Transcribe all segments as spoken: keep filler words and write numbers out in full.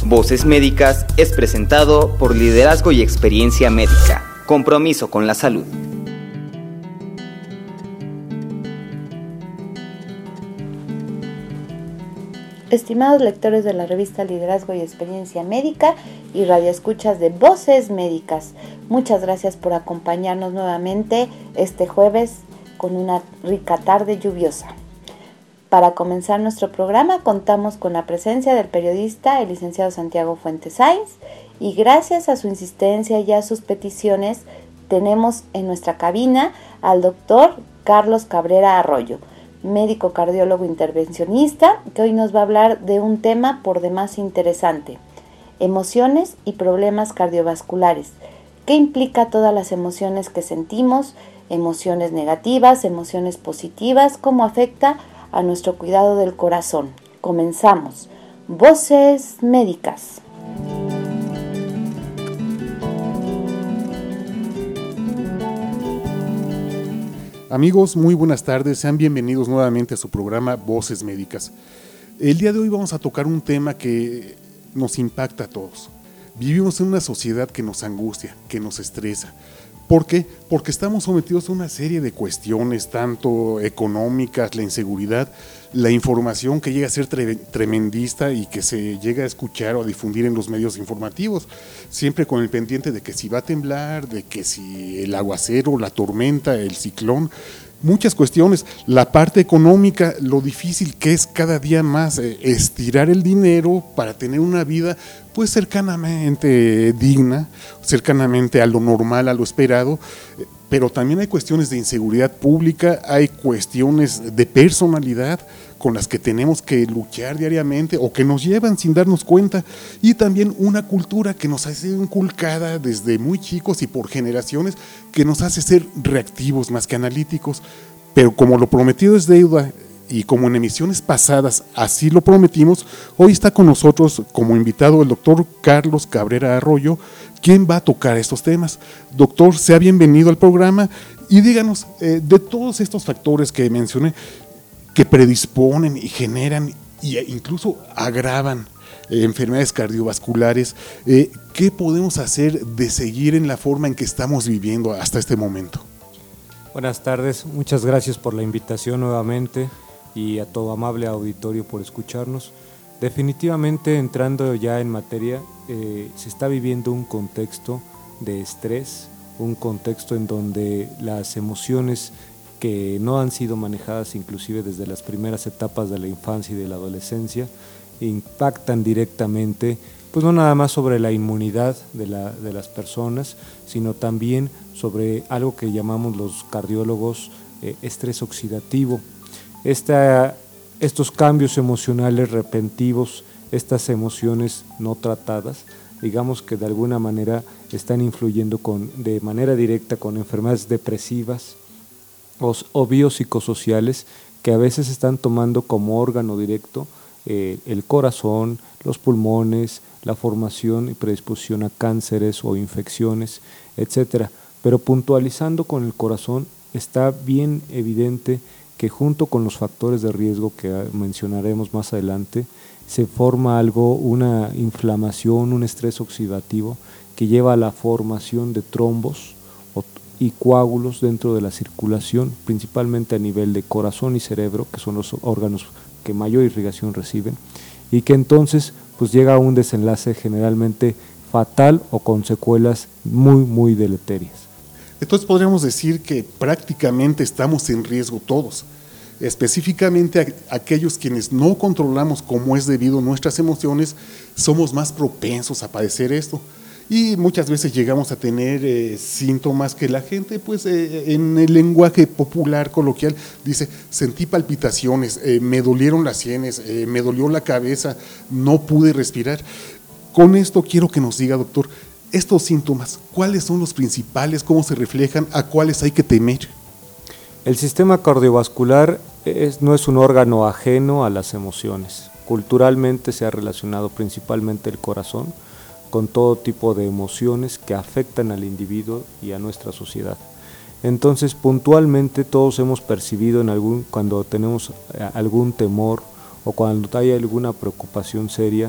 Voces Médicas es presentado por Liderazgo y Experiencia Médica. Compromiso con la salud. Estimados lectores de la revista Liderazgo y Experiencia Médica y radioescuchas de Voces Médicas, muchas gracias por acompañarnos nuevamente este jueves con una rica tarde lluviosa. Para comenzar nuestro programa contamos con la presencia del periodista, el licenciado Santiago Fuentes Sáenz, y gracias a su insistencia y a sus peticiones tenemos en nuestra cabina al doctor Carlos Cabrera Arroyo, médico cardiólogo intervencionista, que hoy nos va a hablar de un tema por demás interesante: emociones y problemas cardiovasculares. ¿Qué implica todas las emociones que sentimos? Emociones negativas, emociones positivas, ¿cómo afecta a nuestro cuidado del corazón? Comenzamos. Voces Médicas. Amigos, muy buenas tardes, sean bienvenidos nuevamente a su programa Voces Médicas. El día de hoy vamos a tocar un tema que nos impacta a todos. Vivimos en una sociedad que nos angustia, que nos estresa. ¿Por qué? Porque estamos sometidos a una serie de cuestiones, tanto económicas, la inseguridad, la información que llega a ser tre- tremendista y que se llega a escuchar o a difundir en los medios informativos, siempre con el pendiente de que si va a temblar, de que si el aguacero, la tormenta, el ciclón, muchas cuestiones, la parte económica, lo difícil que es cada día más eh, estirar el dinero para tener una vida pues cercanamente digna, cercanamente a lo normal, a lo esperado, eh, pero también hay cuestiones de inseguridad pública, hay cuestiones de personalidad con las que tenemos que luchar diariamente o que nos llevan sin darnos cuenta, y también una cultura que nos ha sido inculcada desde muy chicos y por generaciones, que nos hace ser reactivos más que analíticos. Pero como lo prometido es deuda y como en emisiones pasadas así lo prometimos, hoy está con nosotros como invitado el doctor Carlos Cabrera Arroyo, quien va a tocar estos temas. Doctor, sea bienvenido al programa y díganos, eh, de todos estos factores que mencioné, que predisponen y generan e incluso agravan eh, enfermedades cardiovasculares, eh, ¿qué podemos hacer de seguir en la forma en que estamos viviendo hasta este momento? Buenas tardes, muchas gracias por la invitación nuevamente y a todo amable auditorio por escucharnos. Definitivamente, entrando ya en materia, eh, se está viviendo un contexto de estrés, un contexto en donde las emociones que no han sido manejadas inclusive desde las primeras etapas de la infancia y de la adolescencia impactan directamente, pues no nada más sobre la inmunidad de, la, de las personas, sino también sobre algo que llamamos los cardiólogos eh, estrés oxidativo. Esta, estos cambios emocionales repentivos, estas emociones no tratadas, digamos que de alguna manera están influyendo con, de manera directa con enfermedades depresivas o, o biopsicosociales, que a veces están tomando como órgano directo eh, el corazón, los pulmones, la formación y predisposición a cánceres o infecciones, etcétera. Pero puntualizando con el corazón, está bien evidente que junto con los factores de riesgo que mencionaremos más adelante, se forma algo, una inflamación, un estrés oxidativo que lleva a la formación de trombos y coágulos dentro de la circulación, principalmente a nivel de corazón y cerebro, que son los órganos que mayor irrigación reciben, y que entonces pues llega a un desenlace generalmente fatal o con secuelas muy, muy deleterias. Entonces podríamos decir que prácticamente estamos en riesgo todos, específicamente a aquellos quienes no controlamos como es debido nuestras emociones, somos más propensos a padecer esto. Y muchas veces llegamos a tener eh, síntomas que la gente, pues eh, en el lenguaje popular, coloquial, dice: sentí palpitaciones, eh, me dolieron las sienes, eh, me dolió la cabeza, no pude respirar. Con esto quiero que nos diga, doctor, estos síntomas, ¿cuáles son los principales? ¿Cómo se reflejan? ¿A cuáles hay que temer? El sistema cardiovascular es, no es un órgano ajeno a las emociones. Culturalmente se ha relacionado principalmente el corazón con todo tipo de emociones que afectan al individuo y a nuestra sociedad. Entonces, puntualmente todos hemos percibido en algún, cuando tenemos algún temor o cuando hay alguna preocupación seria,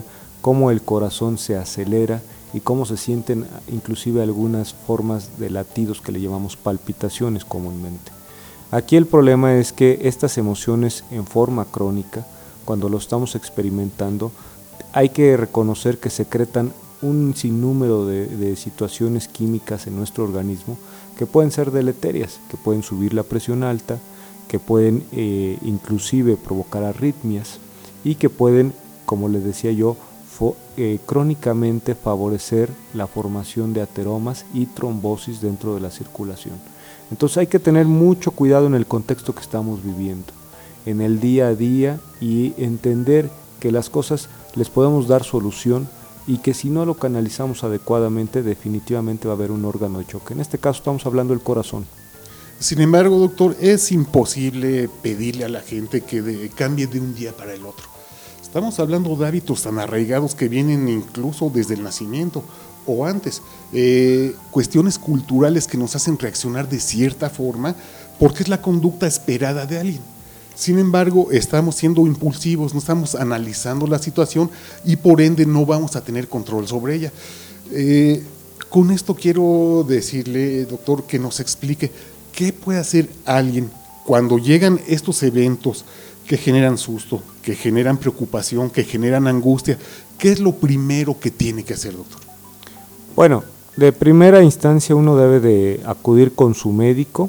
cómo el corazón se acelera y cómo se sienten inclusive algunas formas de latidos que le llamamos palpitaciones comúnmente. Aquí el problema es que estas emociones en forma crónica, cuando lo estamos experimentando, hay que reconocer que secretan un sinnúmero de, de situaciones químicas en nuestro organismo que pueden ser deleterias, que pueden subir la presión alta, que pueden eh, inclusive provocar arritmias y que pueden, como les decía yo, fo, eh, crónicamente favorecer la formación de ateromas y trombosis dentro de la circulación. Entonces hay que tener mucho cuidado en el contexto que estamos viviendo, en el día a día, y entender que las cosas les podemos dar solución y que si no lo canalizamos adecuadamente, definitivamente va a haber un órgano de choque. En este caso estamos hablando del corazón. Sin embargo, doctor, es imposible pedirle a la gente que de, cambie de un día para el otro. Estamos hablando de hábitos tan arraigados que vienen incluso desde el nacimiento o antes, eh, cuestiones culturales que nos hacen reaccionar de cierta forma porque es la conducta esperada de alguien. Sin embargo, estamos siendo impulsivos, no estamos analizando la situación y por ende no vamos a tener control sobre ella. Eh, con esto quiero decirle, doctor, que nos explique qué puede hacer alguien cuando llegan estos eventos que generan susto, que generan preocupación, que generan angustia. ¿Qué es lo primero que tiene que hacer, doctor? Bueno, de primera instancia uno debe de acudir con su médico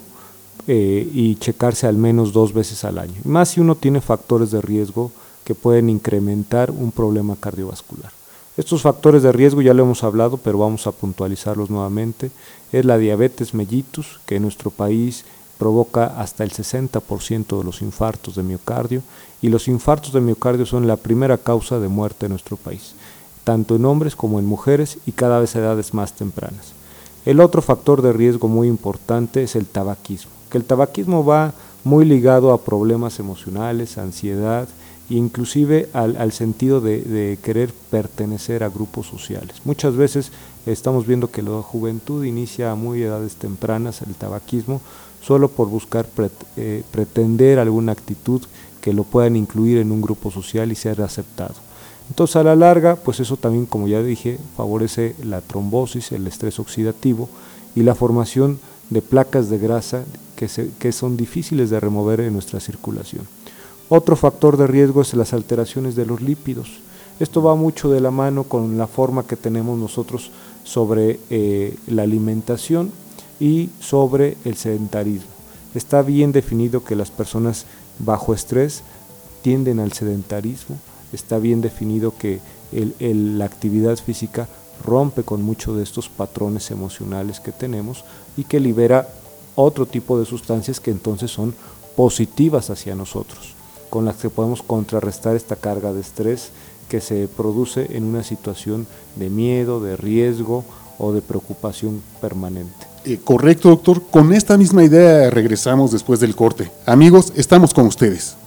eh, y checarse al menos dos veces al año, más si uno tiene factores de riesgo que pueden incrementar un problema cardiovascular. Estos factores de riesgo ya lo hemos hablado, pero vamos a puntualizarlos nuevamente. Es la diabetes mellitus, que en nuestro país provoca hasta el sesenta por ciento de los infartos de miocardio, y los infartos de miocardio son la primera causa de muerte en nuestro país, tanto en hombres como en mujeres y cada vez a edades más tempranas. El otro factor de riesgo muy importante es el tabaquismo, que el tabaquismo va muy ligado a problemas emocionales, ansiedad, e inclusive al, al sentido de, de querer pertenecer a grupos sociales. Muchas veces estamos viendo que la juventud inicia a muy edades tempranas el tabaquismo solo por buscar pre, eh, pretender alguna actitud que lo puedan incluir en un grupo social y ser aceptado. Entonces a la larga, pues eso también, como ya dije, favorece la trombosis, el estrés oxidativo y la formación de placas de grasa que, se, que son difíciles de remover en nuestra circulación. Otro factor de riesgo es las alteraciones de los lípidos. Esto va mucho de la mano con la forma que tenemos nosotros sobre eh, la alimentación y sobre el sedentarismo. Está bien definido que las personas bajo estrés tienden al sedentarismo, está bien definido que el, el, la actividad física rompe con muchos de estos patrones emocionales que tenemos y que libera otro tipo de sustancias que entonces son positivas hacia nosotros, con las que podemos contrarrestar esta carga de estrés que se produce en una situación de miedo, de riesgo o de preocupación permanente. Eh, correcto, doctor. Con esta misma idea regresamos después del corte. Amigos, estamos con ustedes.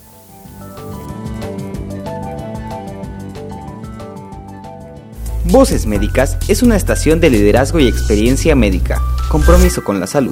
Voces Médicas es una estación de liderazgo y experiencia médica. Compromiso con la salud.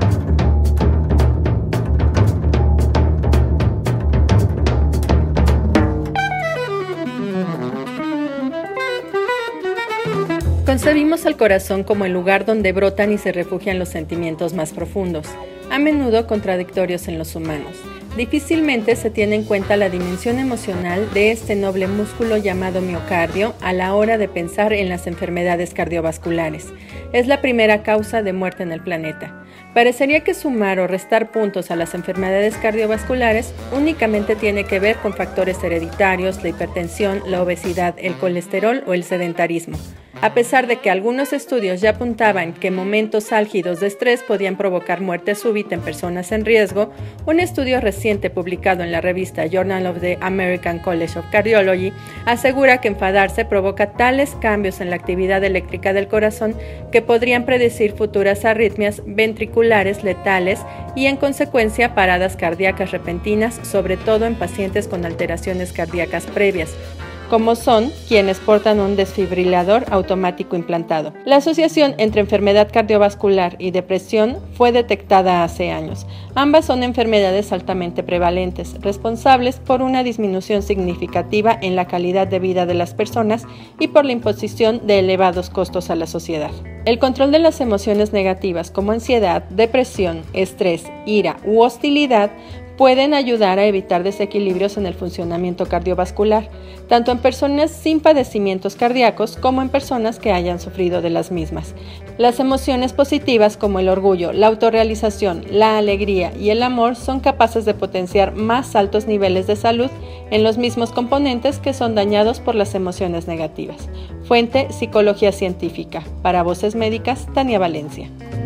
Concebimos al corazón como el lugar donde brotan y se refugian los sentimientos más profundos, a menudo contradictorios en los humanos. Difícilmente se tiene en cuenta la dimensión emocional de este noble músculo llamado miocardio a la hora de pensar en las enfermedades cardiovasculares. Es la primera causa de muerte en el planeta. Parecería que sumar o restar puntos a las enfermedades cardiovasculares únicamente tiene que ver con factores hereditarios, la hipertensión, la obesidad, el colesterol o el sedentarismo. A pesar de que algunos estudios ya apuntaban que momentos álgidos de estrés podían provocar muerte súbita en personas en riesgo, un estudio reciente publicado en la revista Journal of the American College of Cardiology asegura que enfadarse provoca tales cambios en la actividad eléctrica del corazón que podrían predecir futuras arritmias ventriculares letales y, en consecuencia, paradas cardíacas repentinas, sobre todo en pacientes con alteraciones cardíacas previas. como son quienes portan un desfibrilador automático implantado. La asociación entre enfermedad cardiovascular y depresión fue detectada hace años. Ambas son enfermedades altamente prevalentes, responsables por una disminución significativa en la calidad de vida de las personas y por la imposición de elevados costos a la sociedad. El control de las emociones negativas como ansiedad, depresión, estrés, ira u hostilidad pueden ayudar a evitar desequilibrios en el funcionamiento cardiovascular, tanto en personas sin padecimientos cardíacos como en personas que hayan sufrido de las mismas. Las emociones positivas como el orgullo, la autorrealización, la alegría y el amor son capaces de potenciar más altos niveles de salud en los mismos componentes que son dañados por las emociones negativas. Fuente: Psicología Científica. Para Voces Médicas, Tania Valencia.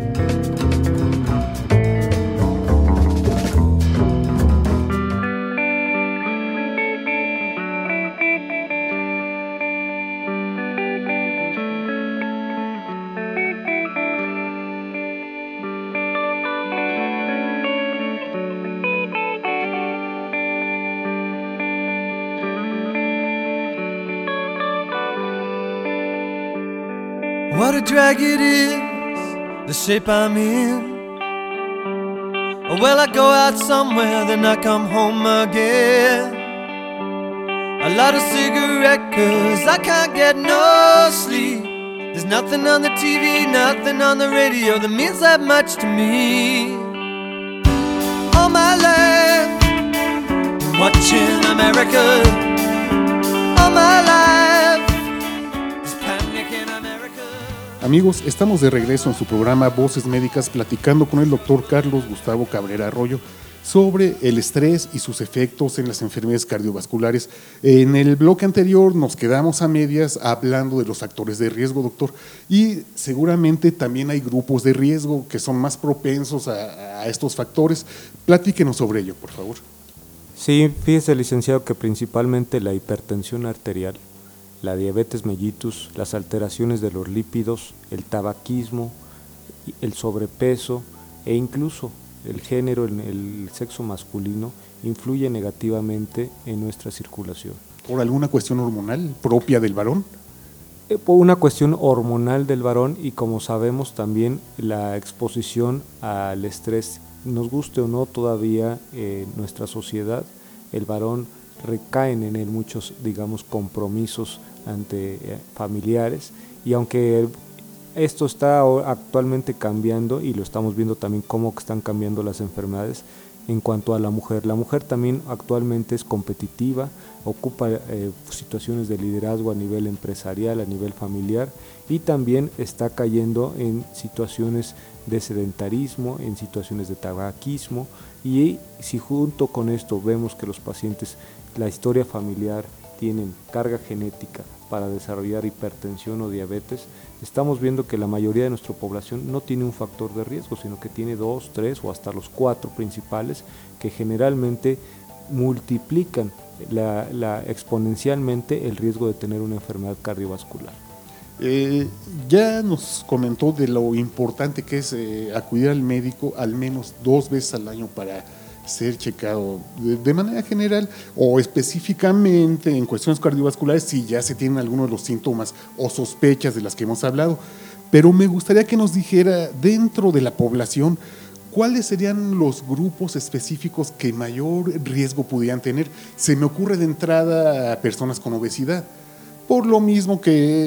What a drag it is, the shape I'm in. Well, I go out somewhere, then I come home again. A lot of cigarette, cause I can't get no sleep. There's nothing on the T V, nothing on the radio that means that much to me. All my life, watching America. All my life. Amigos, estamos de regreso en su programa Voces Médicas platicando con el doctor Carlos Gustavo Cabrera Arroyo sobre el estrés y sus efectos en las enfermedades cardiovasculares. En el bloque anterior nos quedamos a medias hablando de los factores de riesgo, doctor, y seguramente también hay grupos de riesgo que son más propensos a, a estos factores. Platíquenos sobre ello, por favor. Sí, fíjese, licenciado, que principalmente la hipertensión arterial, la diabetes mellitus, las alteraciones de los lípidos, el tabaquismo, el sobrepeso e incluso el género, el sexo masculino, influye negativamente en nuestra circulación. ¿Por alguna cuestión hormonal propia del varón? Eh, por una cuestión hormonal del varón y, como sabemos, también la exposición al estrés, nos guste o no todavía en nuestra sociedad, el varón recaen en él muchos, digamos, compromisos ante eh, familiares, y aunque esto está actualmente cambiando y lo estamos viendo también cómo están cambiando las enfermedades en cuanto a la mujer. La mujer también actualmente es competitiva, ocupa eh, situaciones de liderazgo a nivel empresarial, a nivel familiar, y también está cayendo en situaciones de sedentarismo, en situaciones de tabaquismo, y si junto con esto vemos que los pacientes, la historia familiar, tienen carga genética para desarrollar hipertensión o diabetes, estamos viendo que la mayoría de nuestra población no tiene un factor de riesgo, sino que tiene dos, tres o hasta los cuatro principales, que generalmente multiplican la, la, exponencialmente el riesgo de tener una enfermedad cardiovascular. Eh, ya nos comentó de lo importante que es eh, acudir al médico al menos dos veces al año para ser checado de, de manera general o específicamente en cuestiones cardiovasculares si ya se tienen algunos de los síntomas o sospechas de las que hemos hablado. Pero me gustaría que nos dijera, dentro de la población, ¿cuáles serían los grupos específicos que mayor riesgo pudieran tener? Se me ocurre de entrada a personas con obesidad, por lo mismo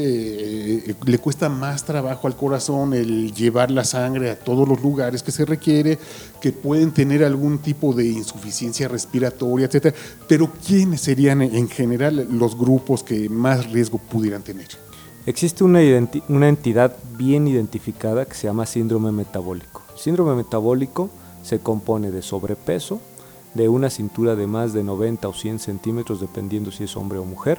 que eh, le cuesta más trabajo al corazón el llevar la sangre a todos los lugares que se requiere, que pueden tener algún tipo de insuficiencia respiratoria, etcétera. Pero ¿quiénes serían en general los grupos que más riesgo pudieran tener? Existe una, identi- una entidad bien identificada que se llama síndrome metabólico. Síndrome metabólico se compone de sobrepeso, de una cintura de más de noventa o cien centímetros, dependiendo si es hombre o mujer,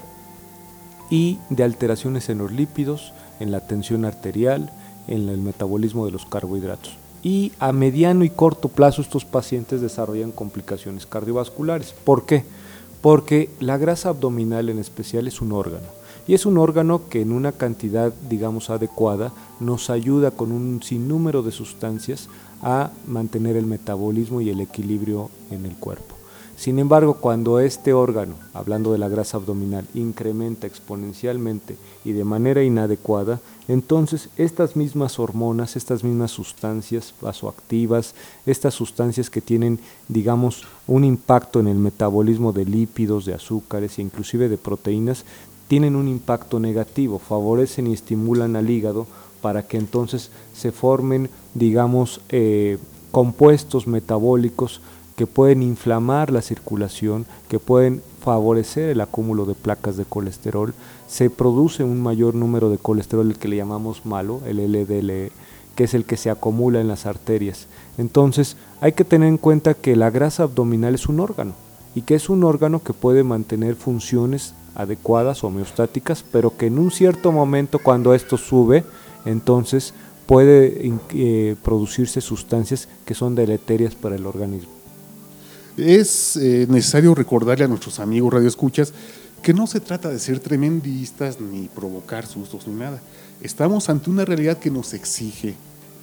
y de alteraciones en los lípidos, en la tensión arterial, en el metabolismo de los carbohidratos. Y a mediano y corto plazo estos pacientes desarrollan complicaciones cardiovasculares. ¿Por qué? Porque la grasa abdominal en especial es un órgano, y es un órgano que en una cantidad, digamos, adecuada, nos ayuda con un sinnúmero de sustancias a mantener el metabolismo y el equilibrio en el cuerpo. Sin embargo, cuando este órgano, hablando de la grasa abdominal, incrementa exponencialmente y de manera inadecuada, entonces estas mismas hormonas, estas mismas sustancias vasoactivas, estas sustancias que tienen, digamos, un impacto en el metabolismo de lípidos, de azúcares e inclusive de proteínas, tienen un impacto negativo, favorecen y estimulan al hígado para que entonces se formen, digamos, eh, compuestos metabólicos que pueden inflamar la circulación, que pueden favorecer el acúmulo de placas de colesterol. Se produce un mayor número de colesterol, el que le llamamos malo, el L D L E, que es el que se acumula en las arterias. Entonces hay que tener en cuenta que la grasa abdominal es un órgano, y que es un órgano que puede mantener funciones adecuadas, homeostáticas, pero que en un cierto momento, cuando esto sube, entonces puede eh, producirse sustancias que son deleterias para el organismo. Es eh, necesario recordarle a nuestros amigos radioescuchas que no se trata de ser tremendistas ni provocar sustos ni nada. Estamos ante una realidad que nos exige,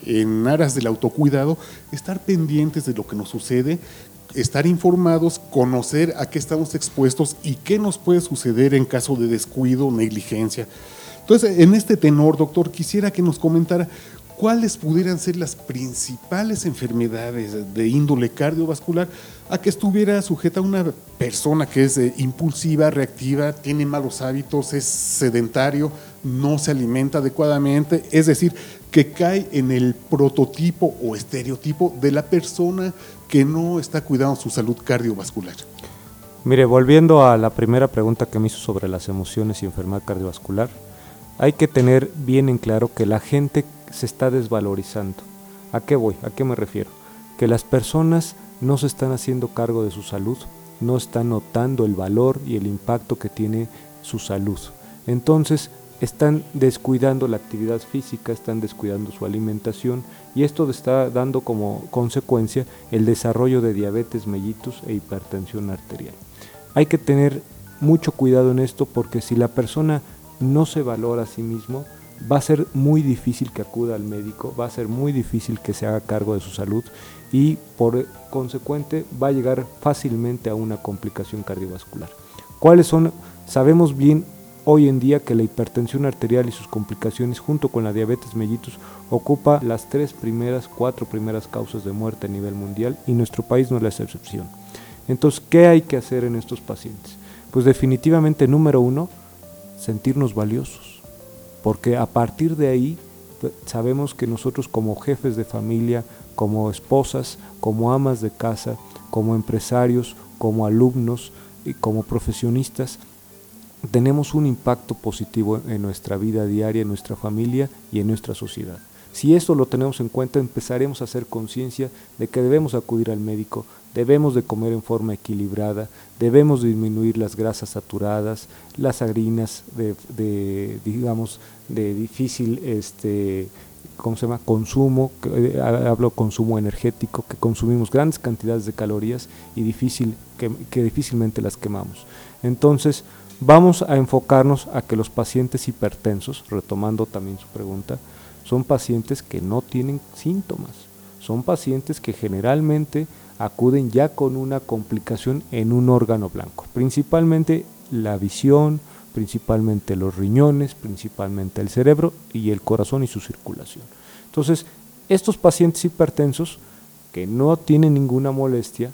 en aras del autocuidado, estar pendientes de lo que nos sucede, estar informados, conocer a qué estamos expuestos y qué nos puede suceder en caso de descuido o negligencia. Entonces, en este tenor, doctor, quisiera que nos comentara cuáles pudieran ser las principales enfermedades de índole cardiovascular a que estuviera sujeta una persona que es eh, impulsiva, reactiva, tiene malos hábitos, es sedentario, no se alimenta adecuadamente, es decir, que cae en el prototipo o estereotipo de la persona que no está cuidando su salud cardiovascular. Mire, volviendo a la primera pregunta que me hizo sobre las emociones y enfermedad cardiovascular, hay que tener bien en claro que la gente se está desvalorizando. ¿A qué voy? ¿A qué me refiero? Que las personas no se están haciendo cargo de su salud, no están notando el valor y el impacto que tiene su salud. Entonces, están descuidando la actividad física, están descuidando su alimentación, y esto está dando como consecuencia el desarrollo de diabetes mellitus e hipertensión arterial. Hay que tener mucho cuidado en esto, porque si la persona no se valora a sí mismo, va a ser muy difícil que acuda al médico, va a ser muy difícil que se haga cargo de su salud, y por consecuente va a llegar fácilmente a una complicación cardiovascular. ¿Cuáles son? Sabemos bien hoy en día que la hipertensión arterial y sus complicaciones, junto con la diabetes mellitus, ocupa las tres primeras, cuatro primeras causas de muerte a nivel mundial, y nuestro país no es la excepción. Entonces, ¿qué hay que hacer en estos pacientes? Pues definitivamente, número uno, sentirnos valiosos, porque a partir de ahí sabemos que nosotros, como jefes de familia, como esposas, como amas de casa, como empresarios, como alumnos y como profesionistas, tenemos un impacto positivo en nuestra vida diaria, en nuestra familia y en nuestra sociedad. Si esto lo tenemos en cuenta, empezaremos a hacer conciencia de que debemos acudir al médico, debemos de comer en forma equilibrada, debemos disminuir las grasas saturadas, las harinas de, de digamos, de difícil este, ¿cómo se llama? consumo, que, hablo consumo energético, que consumimos grandes cantidades de calorías y difícil, que, que difícilmente las quemamos. Entonces, vamos a enfocarnos a que los pacientes hipertensos, retomando también su pregunta, son pacientes que no tienen síntomas, son pacientes que generalmente acuden ya con una complicación en un órgano blanco, principalmente la visión, principalmente los riñones, principalmente el cerebro y el corazón y su circulación. Entonces, estos pacientes hipertensos que no tienen ninguna molestia,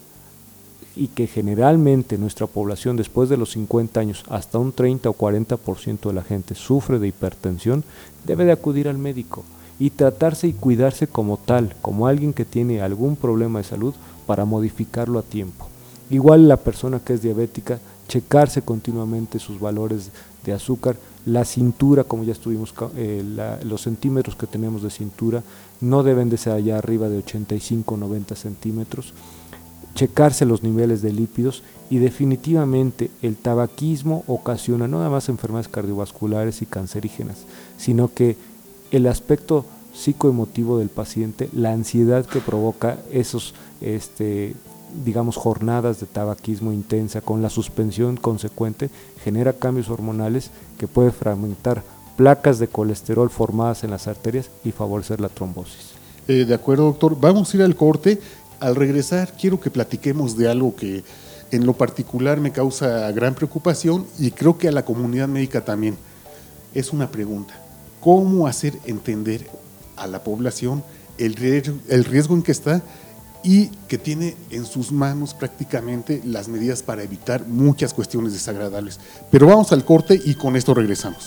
y que generalmente nuestra población después de los cincuenta años, hasta un treinta o cuarenta por ciento de la gente sufre de hipertensión, debe de acudir al médico y tratarse y cuidarse como tal, como alguien que tiene algún problema de salud, para modificarlo a tiempo. Igual la persona que es diabética, checarse continuamente sus valores de azúcar, la cintura, como ya estuvimos, eh, la, los centímetros que tenemos de cintura no deben de ser allá arriba de ochenta y cinco o noventa centímetros, checarse los niveles de lípidos, y definitivamente el tabaquismo ocasiona no nada más enfermedades cardiovasculares y cancerígenas, sino que el aspecto psicoemotivo del paciente, la ansiedad que provoca esos, este, digamos, jornadas de tabaquismo intensa con la suspensión consecuente, genera cambios hormonales que puede fragmentar placas de colesterol formadas en las arterias y favorecer la trombosis. Eh, de acuerdo, doctor. Vamos a ir al corte. Al regresar, quiero que platiquemos de algo que en lo particular me causa gran preocupación y creo que a la comunidad médica también. Es una pregunta: ¿cómo hacer entender a la población el riesgo, el riesgo en que está y que tiene en sus manos prácticamente las medidas para evitar muchas cuestiones desagradables? Pero vamos al corte y con esto regresamos.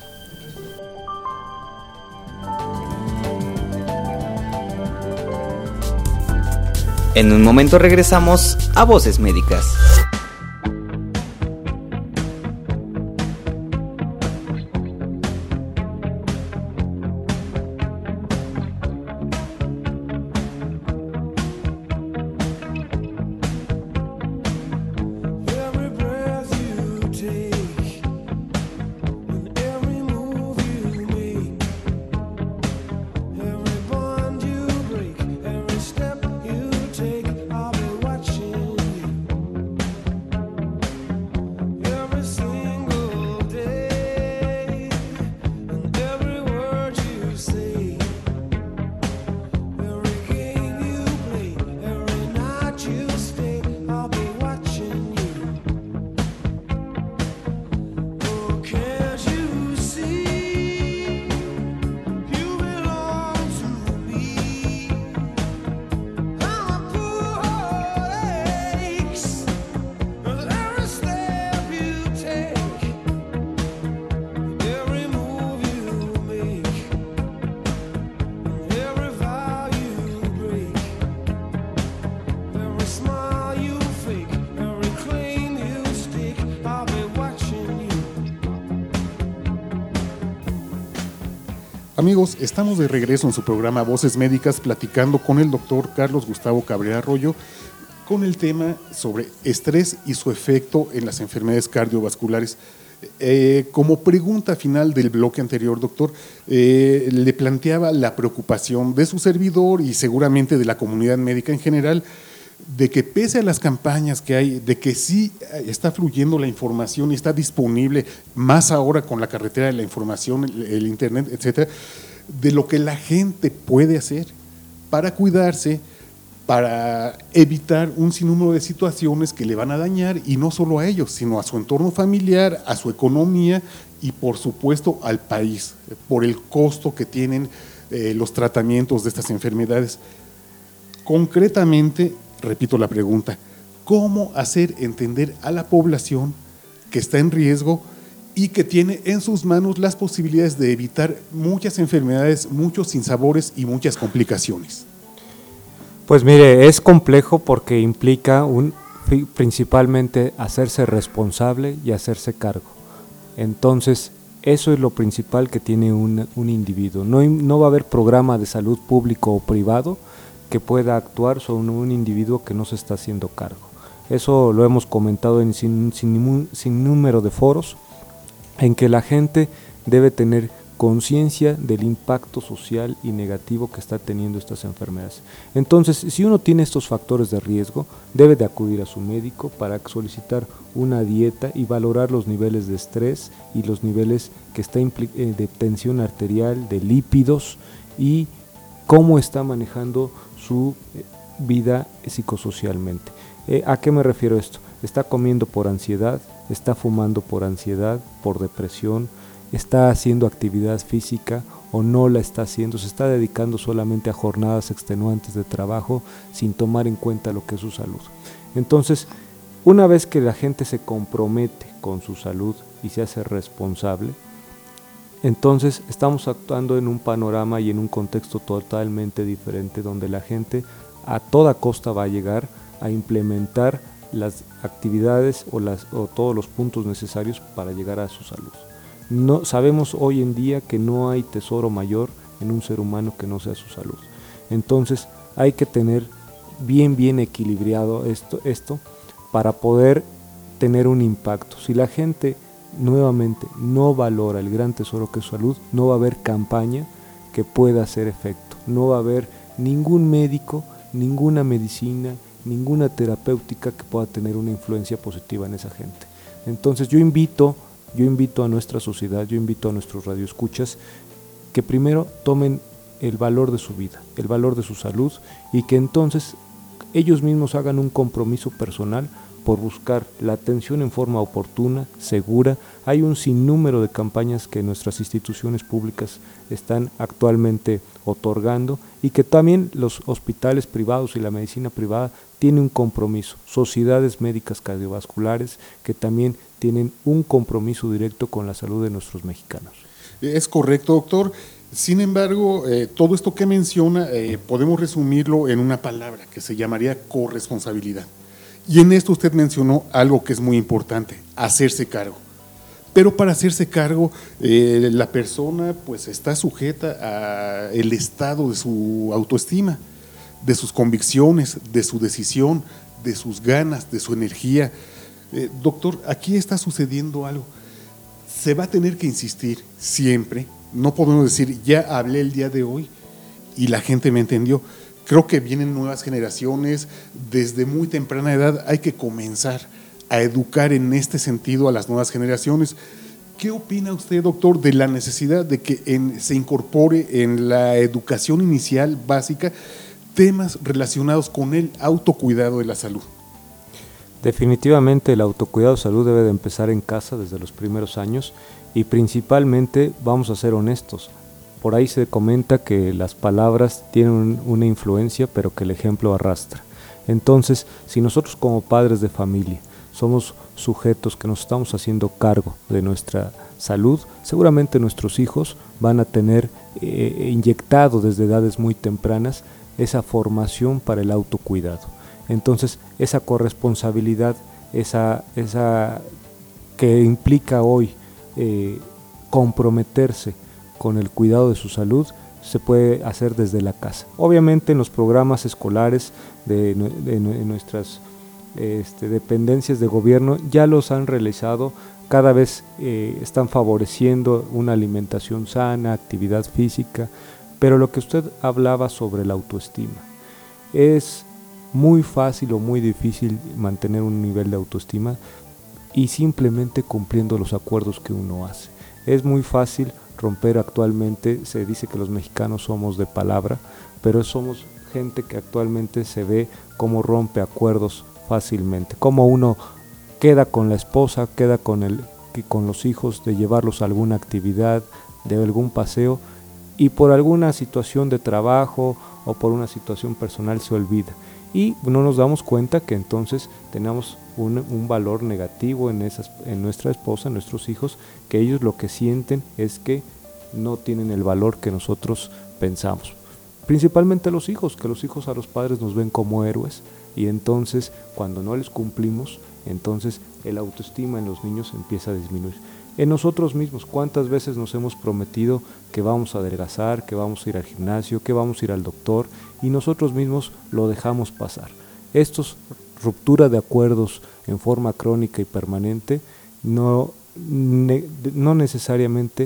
En un momento regresamos a Voces Médicas. Amigos, estamos de regreso en su programa Voces Médicas platicando con el doctor Carlos Gustavo Cabrera Arroyo con el tema sobre estrés y su efecto en las enfermedades cardiovasculares. Eh, como pregunta final del bloque anterior, doctor, eh, le planteaba la preocupación de su servidor y seguramente de la comunidad médica en general, de que pese a las campañas que hay, de que sí está fluyendo la información y está disponible, más ahora con la carretera de la información, el, el internet, etcétera, de lo que la gente puede hacer para cuidarse, para evitar un sinnúmero de situaciones que le van a dañar, y no solo a ellos, sino a su entorno familiar, a su economía y por supuesto al país, por el costo que tienen eh, los tratamientos de estas enfermedades. Concretamente, repito la pregunta: ¿cómo hacer entender a la población que está en riesgo y que tiene en sus manos las posibilidades de evitar muchas enfermedades, muchos sinsabores y muchas complicaciones? Pues mire, es complejo porque implica un, principalmente hacerse responsable y hacerse cargo. Entonces, eso es lo principal que tiene un, un individuo. No, no va a haber programa de salud público o privado que pueda actuar sobre un individuo que no se está haciendo cargo. Eso lo hemos comentado en sin, sin, sin número de foros, en que la gente debe tener conciencia del impacto social y negativo que está teniendo estas enfermedades. Entonces, si uno tiene estos factores de riesgo, debe de acudir a su médico para solicitar una dieta y valorar los niveles de estrés y los niveles que está de tensión arterial, de lípidos y cómo está manejando su vida psicosocialmente. Eh, ¿A qué me refiero esto? Está comiendo por ansiedad, está fumando por ansiedad, por depresión, está haciendo actividad física o no la está haciendo, se está dedicando solamente a jornadas extenuantes de trabajo sin tomar en cuenta lo que es su salud. Entonces, una vez que la gente se compromete con su salud y se hace responsable, entonces estamos actuando en un panorama y en un contexto totalmente diferente, donde la gente a toda costa va a llegar a implementar las actividades o, las, o todos los puntos necesarios para llegar a su salud. No, sabemos hoy en día que no hay tesoro mayor en un ser humano que no sea su salud. Entonces hay que tener bien bien equilibrado esto, esto para poder tener un impacto. Si la gente nuevamente no valora el gran tesoro que es su salud, no va a haber campaña que pueda hacer efecto, no va a haber ningún médico, ninguna medicina, ninguna terapéutica que pueda tener una influencia positiva en esa gente. Entonces yo invito, yo invito a nuestra sociedad, yo invito a nuestros radioescuchas que primero tomen el valor de su vida, el valor de su salud, y que entonces ellos mismos hagan un compromiso personal por buscar la atención en forma oportuna, segura. Hay un sinnúmero de campañas que nuestras instituciones públicas están actualmente otorgando y que también los hospitales privados y la medicina privada tienen un compromiso. Sociedades médicas cardiovasculares que también tienen un compromiso directo con la salud de nuestros mexicanos. Es correcto, doctor. Sin embargo, eh, todo esto que menciona eh, podemos resumirlo en una palabra que se llamaría corresponsabilidad. Y en esto usted mencionó algo que es muy importante, hacerse cargo. Pero para hacerse cargo, eh, la persona pues está sujeta al estado de su autoestima, de sus convicciones, de su decisión, de sus ganas, de su energía. Eh, doctor, aquí está sucediendo algo. Se va a tener que insistir siempre. No podemos decir, ya hablé el día de hoy y la gente me entendió. Creo que vienen nuevas generaciones, desde muy temprana edad hay que comenzar a educar en este sentido a las nuevas generaciones. ¿Qué opina usted, doctor, de la necesidad de que en, se incorpore en la educación inicial básica temas relacionados con el autocuidado de la salud? Definitivamente el autocuidado de salud debe de empezar en casa desde los primeros años y principalmente, vamos a ser honestos, por ahí se comenta que las palabras tienen una influencia, pero que el ejemplo arrastra. Entonces, si nosotros como padres de familia somos sujetos que nos estamos haciendo cargo de nuestra salud, seguramente nuestros hijos van a tener eh, inyectado desde edades muy tempranas esa formación para el autocuidado. Entonces, esa corresponsabilidad, esa, esa que implica hoy eh, comprometerse con el cuidado de su salud, se puede hacer desde la casa. Obviamente en los programas escolares de, de, de nuestras este, dependencias de gobierno ya los han realizado, cada vez eh, están favoreciendo una alimentación sana, actividad física, pero lo que usted hablaba sobre la autoestima, es muy fácil o muy difícil mantener un nivel de autoestima y simplemente cumpliendo los acuerdos que uno hace. Es muy fácil romper actualmente, se dice que los mexicanos somos de palabra, pero somos gente que actualmente se ve cómo rompe acuerdos fácilmente, cómo uno queda con la esposa, queda con, el, con los hijos de llevarlos a alguna actividad, de algún paseo, y por alguna situación de trabajo o por una situación personal se olvida. Y no nos damos cuenta que entonces tenemos un, un valor negativo en, esas, en nuestra esposa, en nuestros hijos, que ellos lo que sienten es que no tienen el valor que nosotros pensamos. Principalmente los hijos, que los hijos a los padres nos ven como héroes y entonces cuando no les cumplimos, entonces el autoestima en los niños empieza a disminuir. En nosotros mismos, ¿cuántas veces nos hemos prometido que vamos a adelgazar, que vamos a ir al gimnasio, que vamos a ir al doctor y nosotros mismos lo dejamos pasar? Estos ruptura de acuerdos en forma crónica y permanente no, ne, no necesariamente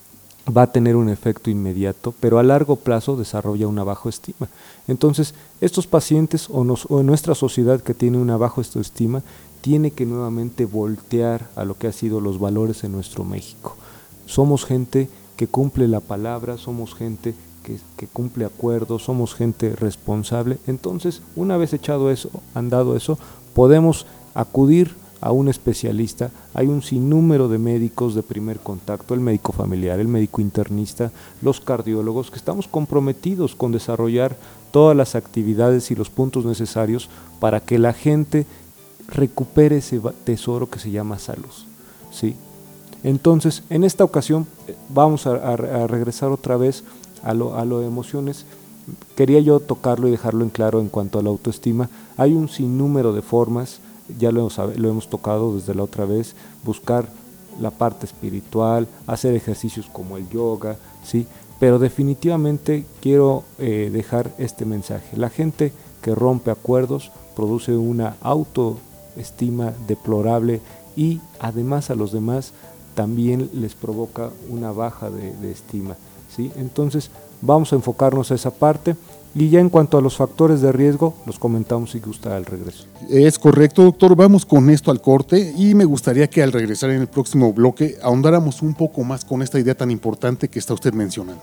va a tener un efecto inmediato, pero a largo plazo desarrolla una baja estima. Entonces, estos pacientes o, nos, o en nuestra sociedad que tiene una baja autoestima, tiene que nuevamente voltear a lo que han sido los valores en nuestro México. Somos gente que cumple la palabra, somos gente que, que cumple acuerdos, somos gente responsable. Entonces, una vez echado eso, andado eso, podemos acudir a un especialista. Hay un sinnúmero de médicos de primer contacto, el médico familiar, el médico internista, los cardiólogos, que estamos comprometidos con desarrollar todas las actividades y los puntos necesarios para que la gente recupere ese tesoro que se llama salud, ¿sí? Entonces, en esta ocasión vamos a, a, a regresar otra vez a lo, a lo de emociones. Quería yo tocarlo y dejarlo en claro en cuanto a la autoestima. Hay un sinnúmero de formas, ya lo hemos, lo hemos tocado desde la otra vez, buscar la parte espiritual, hacer ejercicios como el yoga, ¿sí? Pero definitivamente quiero eh, dejar este mensaje. La gente que rompe acuerdos produce una autoestima deplorable y además a los demás también les provoca una baja de, de estima, ¿sí? Entonces vamos a enfocarnos a esa parte y ya en cuanto a los factores de riesgo los comentamos si gusta al regreso. Es correcto, doctor, vamos con esto al corte y me gustaría que al regresar en el próximo bloque ahondáramos un poco más con esta idea tan importante que está usted mencionando.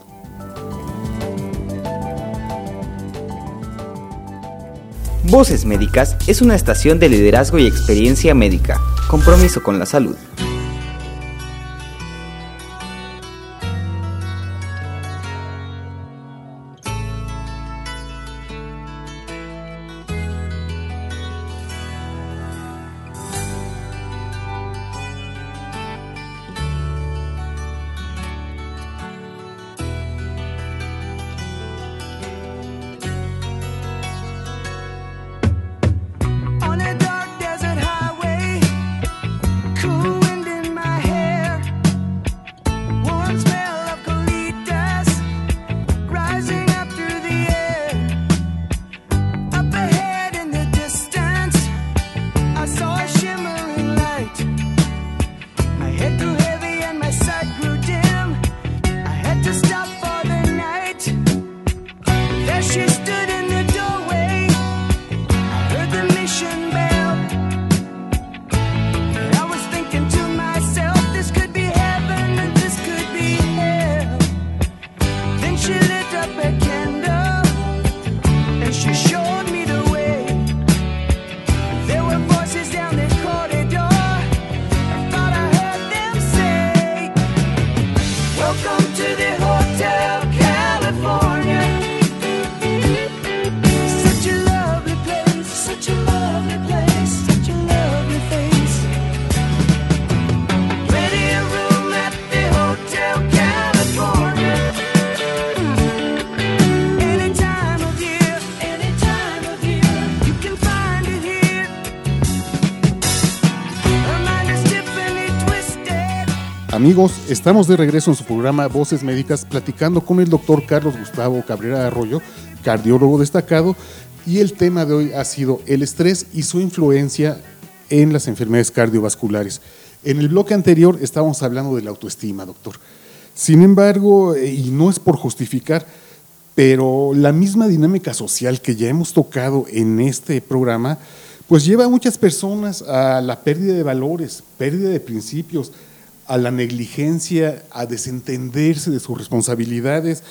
Voces Médicas es una estación de liderazgo y experiencia médica. Compromiso con la salud. Amigos, estamos de regreso en su programa Voces Médicas platicando con el doctor Carlos Gustavo Cabrera Arroyo, cardiólogo destacado, y el tema de hoy ha sido el estrés y su influencia en las enfermedades cardiovasculares. En el bloque anterior estábamos hablando de la autoestima, doctor. Sin embargo, y no es por justificar, pero la misma dinámica social que ya hemos tocado en este programa, pues lleva a muchas personas a la pérdida de valores, pérdida de principios, a la negligencia, a desentenderse de sus responsabilidades.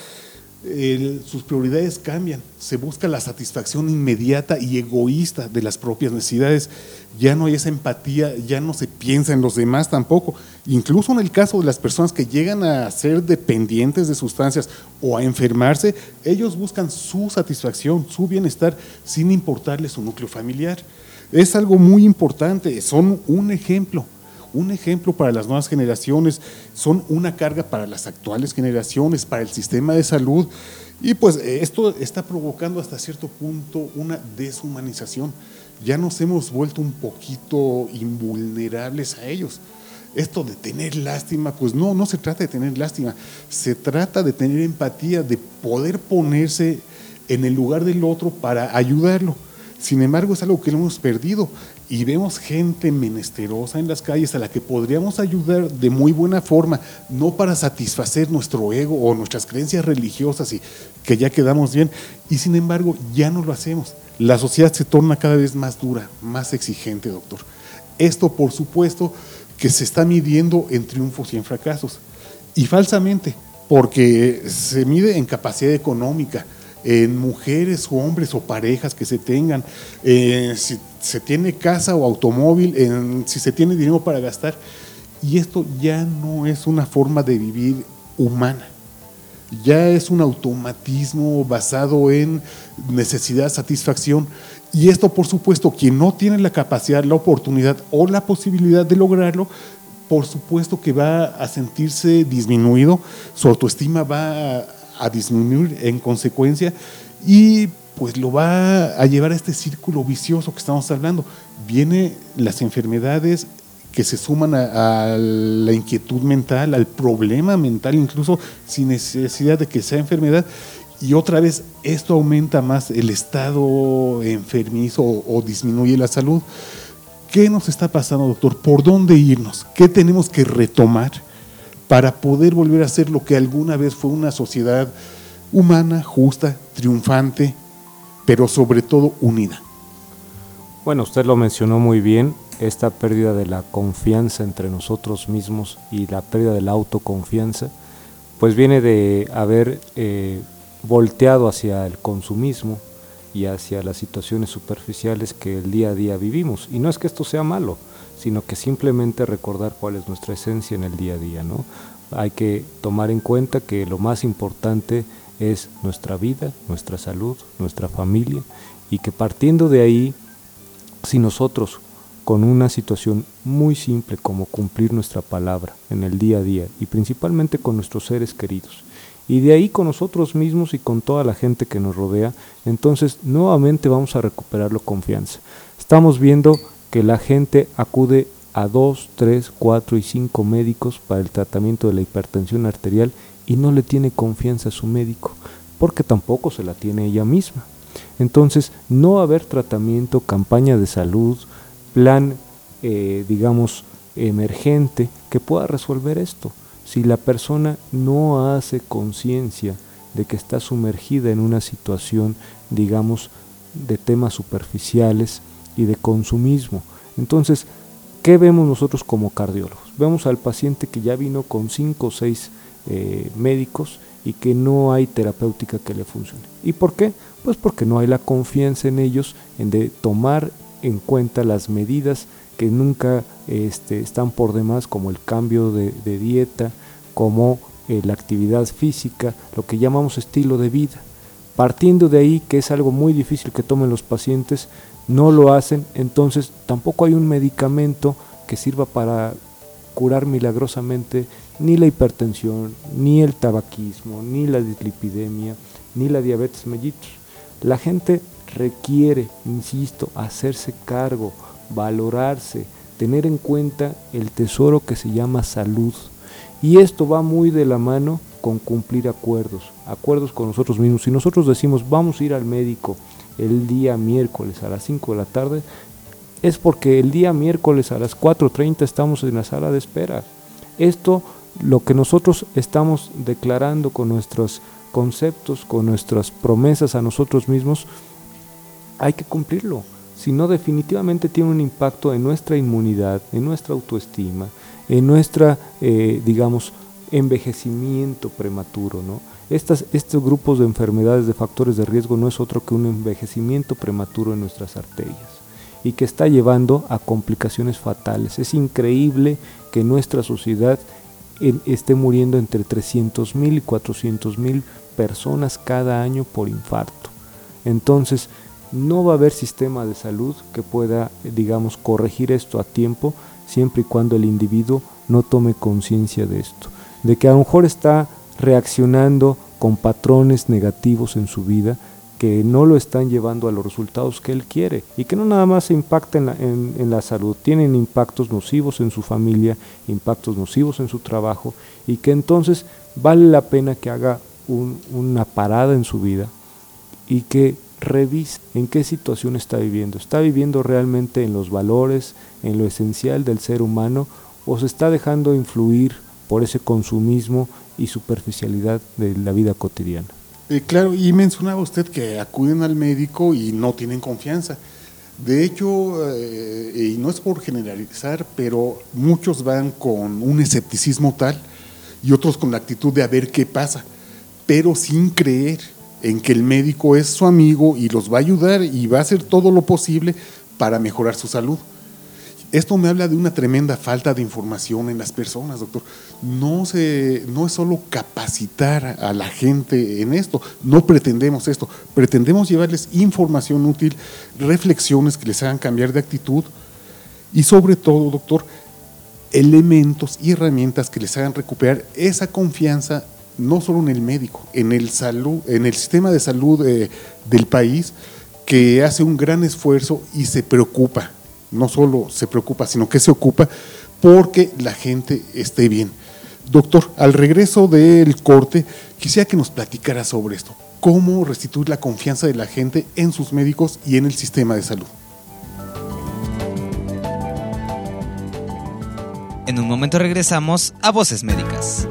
El, sus prioridades cambian, se busca la satisfacción inmediata y egoísta de las propias necesidades, ya no hay esa empatía, ya no se piensa en los demás tampoco, incluso en el caso de las personas que llegan a ser dependientes de sustancias o a enfermarse, ellos buscan su satisfacción, su bienestar, sin importarles su núcleo familiar. Es algo muy importante, son un ejemplo. Un ejemplo para las nuevas generaciones, son una carga para las actuales generaciones, para el sistema de salud, y pues esto está provocando hasta cierto punto una deshumanización. Ya nos hemos vuelto un poquito invulnerables a ellos. Esto de tener lástima, pues no, no se trata de tener lástima, se trata de tener empatía, de poder ponerse en el lugar del otro para ayudarlo. Sin embargo, es algo que lo hemos perdido y vemos gente menesterosa en las calles a la que podríamos ayudar de muy buena forma, no para satisfacer nuestro ego o nuestras creencias religiosas y que ya quedamos bien, y sin embargo ya no lo hacemos. La sociedad se torna cada vez más dura, más exigente, doctor. Esto, por supuesto, que se está midiendo en triunfos y en fracasos, y falsamente, porque se mide en capacidad económica, en mujeres o hombres o parejas que se tengan, eh, si se tiene casa o automóvil, en, si se tiene dinero para gastar, y esto ya no es una forma de vivir humana, ya es un automatismo basado en necesidad, satisfacción, y esto por supuesto quien no tiene la capacidad, la oportunidad o la posibilidad de lograrlo, por supuesto que va a sentirse disminuido, su autoestima va a a disminuir en consecuencia y pues lo va a llevar a este círculo vicioso que estamos hablando. Vienen las enfermedades que se suman a, a la inquietud mental, al problema mental, incluso sin necesidad de que sea enfermedad, y otra vez esto aumenta más el estado enfermizo o, o disminuye la salud. ¿Qué nos está pasando, doctor? ¿Por dónde irnos? ¿Qué tenemos que retomar para poder volver a ser lo que alguna vez fue una sociedad humana, justa, triunfante, pero sobre todo unida? Bueno, usted lo mencionó muy bien, esta pérdida de la confianza entre nosotros mismos y la pérdida de la autoconfianza, pues viene de haber eh, volteado hacia el consumismo, y hacia las situaciones superficiales que el día a día vivimos. Y no es que esto sea malo, sino que simplemente recordar cuál es nuestra esencia en el día a día, ¿no? Hay que tomar en cuenta que lo más importante es nuestra vida, nuestra salud, nuestra familia, y que partiendo de ahí, si nosotros con una situación muy simple como cumplir nuestra palabra en el día a día y principalmente con nuestros seres queridos, y de ahí con nosotros mismos y con toda la gente que nos rodea, entonces nuevamente vamos a recuperar la confianza. Estamos viendo que la gente acude a dos, tres, cuatro y cinco médicos para el tratamiento de la hipertensión arterial y no le tiene confianza a su médico, porque tampoco se la tiene ella misma. Entonces, no va a haber tratamiento, campaña de salud, plan, eh, digamos, emergente que pueda resolver esto. Si la persona no hace conciencia de que está sumergida en una situación, digamos, de temas superficiales y de consumismo. Entonces, ¿qué vemos nosotros como cardiólogos? Vemos al paciente que ya vino con cinco o seis eh, médicos y que no hay terapéutica que le funcione. ¿Y por qué? Pues porque no hay la confianza en ellos en de tomar en cuenta las medidas que nunca este, están por demás, como el cambio de, de dieta, como eh, la actividad física, lo que llamamos estilo de vida. Partiendo de ahí, que es algo muy difícil que tomen los pacientes, no lo hacen, entonces tampoco hay un medicamento que sirva para curar milagrosamente ni la hipertensión, ni el tabaquismo, ni la dislipidemia, ni la diabetes mellitus. La gente requiere, insisto, hacerse cargo, valorarse, tener en cuenta el tesoro que se llama salud. Y esto va muy de la mano con cumplir acuerdos, acuerdos con nosotros mismos. Si nosotros decimos vamos a ir al médico el día miércoles a las cinco de la tarde, es porque el día miércoles a las cuatro treinta estamos en la sala de espera. Esto, lo que nosotros estamos declarando con nuestros conceptos, con nuestras promesas a nosotros mismos, hay que cumplirlo. Si no, definitivamente tiene un impacto en nuestra inmunidad, en nuestra autoestima, en nuestra, eh, digamos, envejecimiento prematuro, ¿no? Estas, estos grupos de enfermedades de factores de riesgo no es otro que un envejecimiento prematuro en nuestras arterias y que está llevando a complicaciones fatales. Es increíble que nuestra sociedad en, esté muriendo entre trescientos mil y cuatrocientos mil personas cada año por infarto. Entonces, no va a haber sistema de salud que pueda, digamos, corregir esto a tiempo, siempre y cuando el individuo no tome conciencia de esto, de que a lo mejor está reaccionando con patrones negativos en su vida que no lo están llevando a los resultados que él quiere y que no nada más se impacta en la, en, en la salud, tienen impactos nocivos en su familia, impactos nocivos en su trabajo, y que entonces vale la pena que haga un, una parada en su vida y que revise en qué situación está viviendo. ¿Está viviendo realmente en los valores, en lo esencial del ser humano, o se está dejando influir por ese consumismo y superficialidad de la vida cotidiana? Eh, claro, y mencionaba usted que acuden al médico y no tienen confianza. De hecho, eh, y no es por generalizar, pero muchos van con un escepticismo tal y otros con la actitud de a ver qué pasa, pero sin creer en que el médico es su amigo y los va a ayudar y va a hacer todo lo posible para mejorar su salud. Esto me habla de una tremenda falta de información en las personas, doctor. No, se, no es solo capacitar a la gente en esto, no pretendemos esto, pretendemos llevarles información útil, reflexiones que les hagan cambiar de actitud y sobre todo, doctor, elementos y herramientas que les hagan recuperar esa confianza, no solo en el médico, en el salud, en el sistema de salud eh, del país, que hace un gran esfuerzo y se preocupa. No solo se preocupa, sino que se ocupa porque la gente esté bien. Doctor, al regreso del corte, quisiera que nos platicara sobre esto. ¿Cómo restituir la confianza de la gente en sus médicos y en el sistema de salud? En un momento regresamos a Voces Médicas.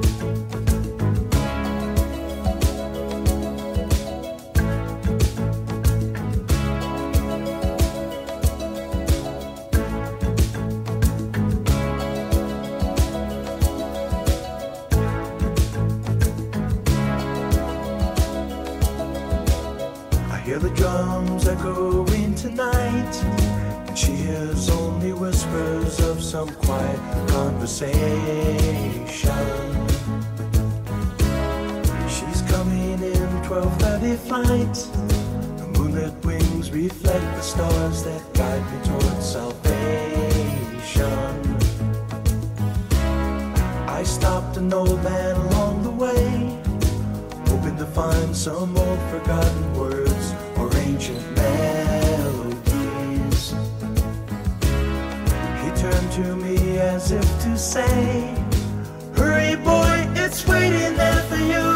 I hear the drums echoing tonight, and she hears only whispers of some quiet conversation. She's coming in twelve thirty flight. The moonlit wings reflect the stars that guide me towards salvation. I stopped an old man along the way, hoping to find some old forgotten words or ancient melodies. He turned to me as if to say, hurry boy, it's waiting there for you.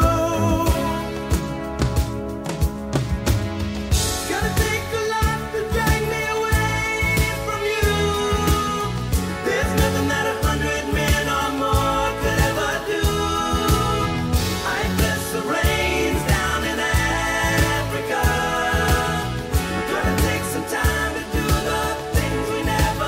Gotta take a lot to drag me away from you. There's nothing that a hundred men or more could ever do. I bless the rains down in Africa. We're gonna take some time to do the things we never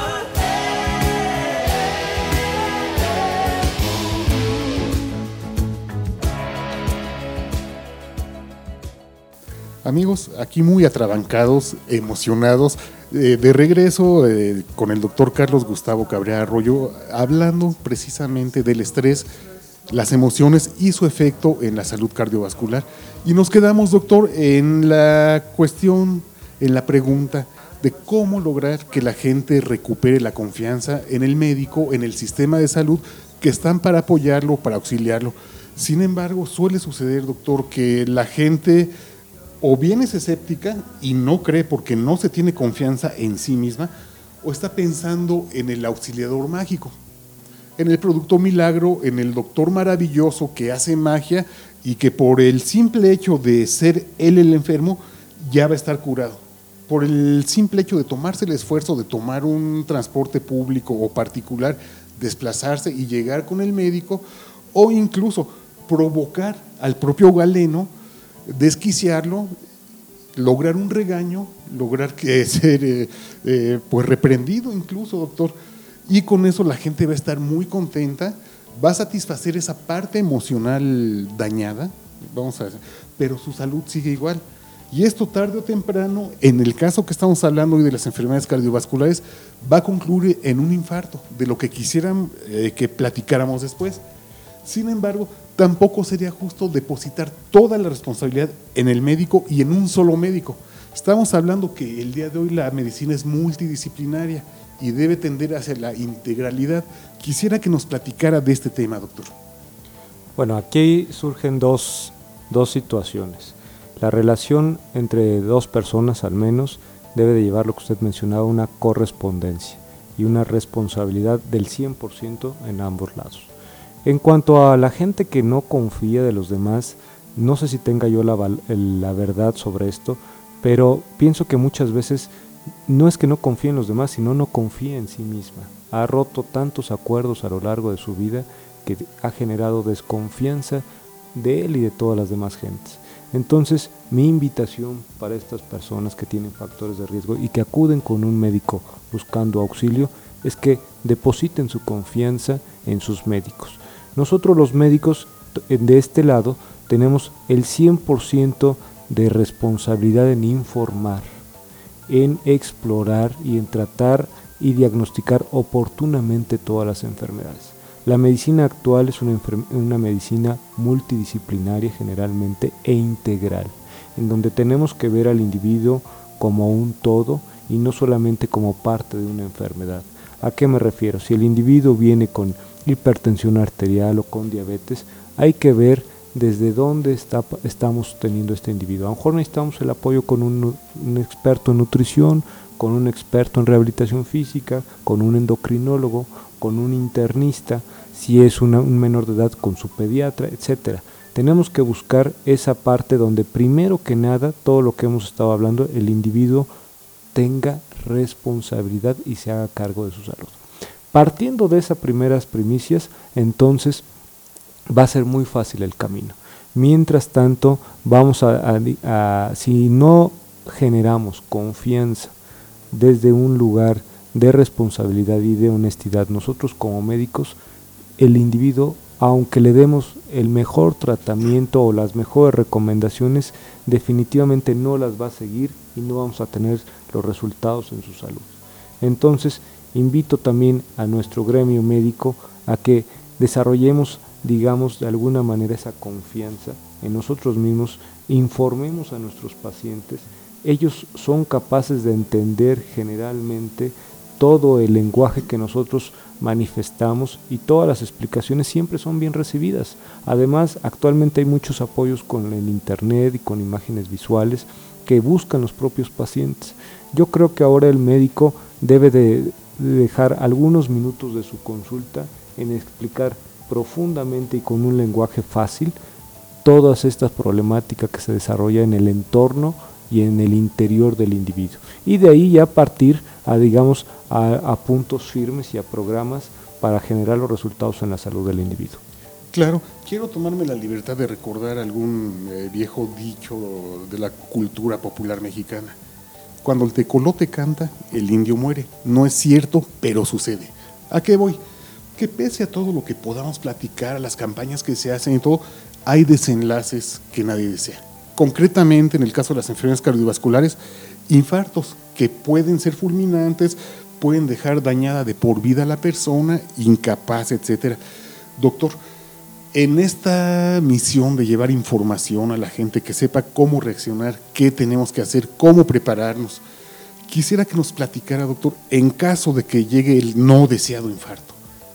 Amigos, aquí muy atrabancados, emocionados, eh, de regreso eh, con el doctor Carlos Gustavo Cabrera Arroyo, hablando precisamente del estrés, las emociones y su efecto en la salud cardiovascular. Y nos quedamos, doctor, en la cuestión, en la pregunta de cómo lograr que la gente recupere la confianza en el médico, en el sistema de salud, que están para apoyarlo, para auxiliarlo. Sin embargo, suele suceder, doctor, que la gente o bien es escéptica y no cree porque no se tiene confianza en sí misma, o está pensando en el auxiliador mágico, en el producto milagro, en el doctor maravilloso que hace magia y que por el simple hecho de ser él el enfermo ya va a estar curado. Por el simple hecho de tomarse el esfuerzo de tomar un transporte público o particular, desplazarse y llegar con el médico, o incluso provocar al propio galeno, desquiciarlo, lograr un regaño, lograr que ser eh, eh, pues reprendido incluso, doctor, y con eso la gente va a estar muy contenta, va a satisfacer esa parte emocional dañada, vamos a decir, pero su salud sigue igual. Y esto tarde o temprano, en el caso que estamos hablando hoy de las enfermedades cardiovasculares, va a concluir en un infarto, de lo que quisieran eh, que platicáramos después. Sin embargo, tampoco sería justo depositar toda la responsabilidad en el médico y en un solo médico. Estamos hablando que el día de hoy la medicina es multidisciplinaria y debe tender hacia la integralidad. Quisiera que nos platicara de este tema, doctor. Bueno, aquí surgen dos, dos situaciones. La relación entre dos personas al menos debe de llevar lo que usted mencionaba, una correspondencia y una responsabilidad del cien por ciento en ambos lados. En cuanto a la gente que no confía de los demás, no sé si tenga yo la, la verdad sobre esto, pero pienso que muchas veces no es que no confíe en los demás, sino no confía en sí misma. Ha roto tantos acuerdos a lo largo de su vida que ha generado desconfianza de él y de todas las demás gentes. Entonces, mi invitación para estas personas que tienen factores de riesgo y que acuden con un médico buscando auxilio es que depositen su confianza en sus médicos. Nosotros los médicos de este lado tenemos el cien por ciento de responsabilidad en informar, en explorar y en tratar y diagnosticar oportunamente todas las enfermedades. La medicina actual es una, una medicina multidisciplinaria generalmente e integral, en donde tenemos que ver al individuo como un todo y no solamente como parte de una enfermedad. ¿A qué me refiero? Si el individuo viene con hipertensión arterial o con diabetes, hay que ver desde dónde está, estamos teniendo este individuo. A lo mejor necesitamos el apoyo con un, un experto en nutrición, con un experto en rehabilitación física, con un endocrinólogo, con un internista, si es una, un menor de edad con su pediatra, etcétera. Tenemos que buscar esa parte donde primero que nada, todo lo que hemos estado hablando, el individuo tenga responsabilidad y se haga cargo de su salud. Partiendo de esas primeras primicias, entonces va a ser muy fácil el camino. Mientras tanto, vamos a, a, a si no generamos confianza desde un lugar de responsabilidad y de honestidad, nosotros como médicos, el individuo, aunque le demos el mejor tratamiento o las mejores recomendaciones definitivamente no las va a seguir y no vamos a tener los resultados en su salud. Entonces, invito también a nuestro gremio médico a que desarrollemos, digamos, de alguna manera esa confianza en nosotros mismos, informemos a nuestros pacientes. Ellos son capaces de entender generalmente todo el lenguaje que nosotros manifestamos y todas las explicaciones siempre son bien recibidas. Además, actualmente hay muchos apoyos con el internet y con imágenes visuales que buscan los propios pacientes. Yo creo que ahora el médico debe de dejar algunos minutos de su consulta en explicar profundamente y con un lenguaje fácil todas estas problemáticas que se desarrollan en el entorno y en el interior del individuo. Y de ahí ya partir a, digamos, a, a puntos firmes y a programas para generar los resultados en la salud del individuo. Claro, quiero tomarme la libertad de recordar algún eh, viejo dicho de la cultura popular mexicana. Cuando el tecolote canta, el indio muere. No es cierto, pero sucede. ¿A qué voy? Que pese a todo lo que podamos platicar, a las campañas que se hacen y todo, hay desenlaces que nadie desea. Concretamente, en el caso de las enfermedades cardiovasculares, infartos que pueden ser fulminantes, pueden dejar dañada de por vida a la persona, incapaz, etcétera. Doctor, en esta misión de llevar información a la gente que sepa cómo reaccionar, qué tenemos que hacer, cómo prepararnos, quisiera que nos platicara, doctor, en caso de que llegue el no deseado infarto,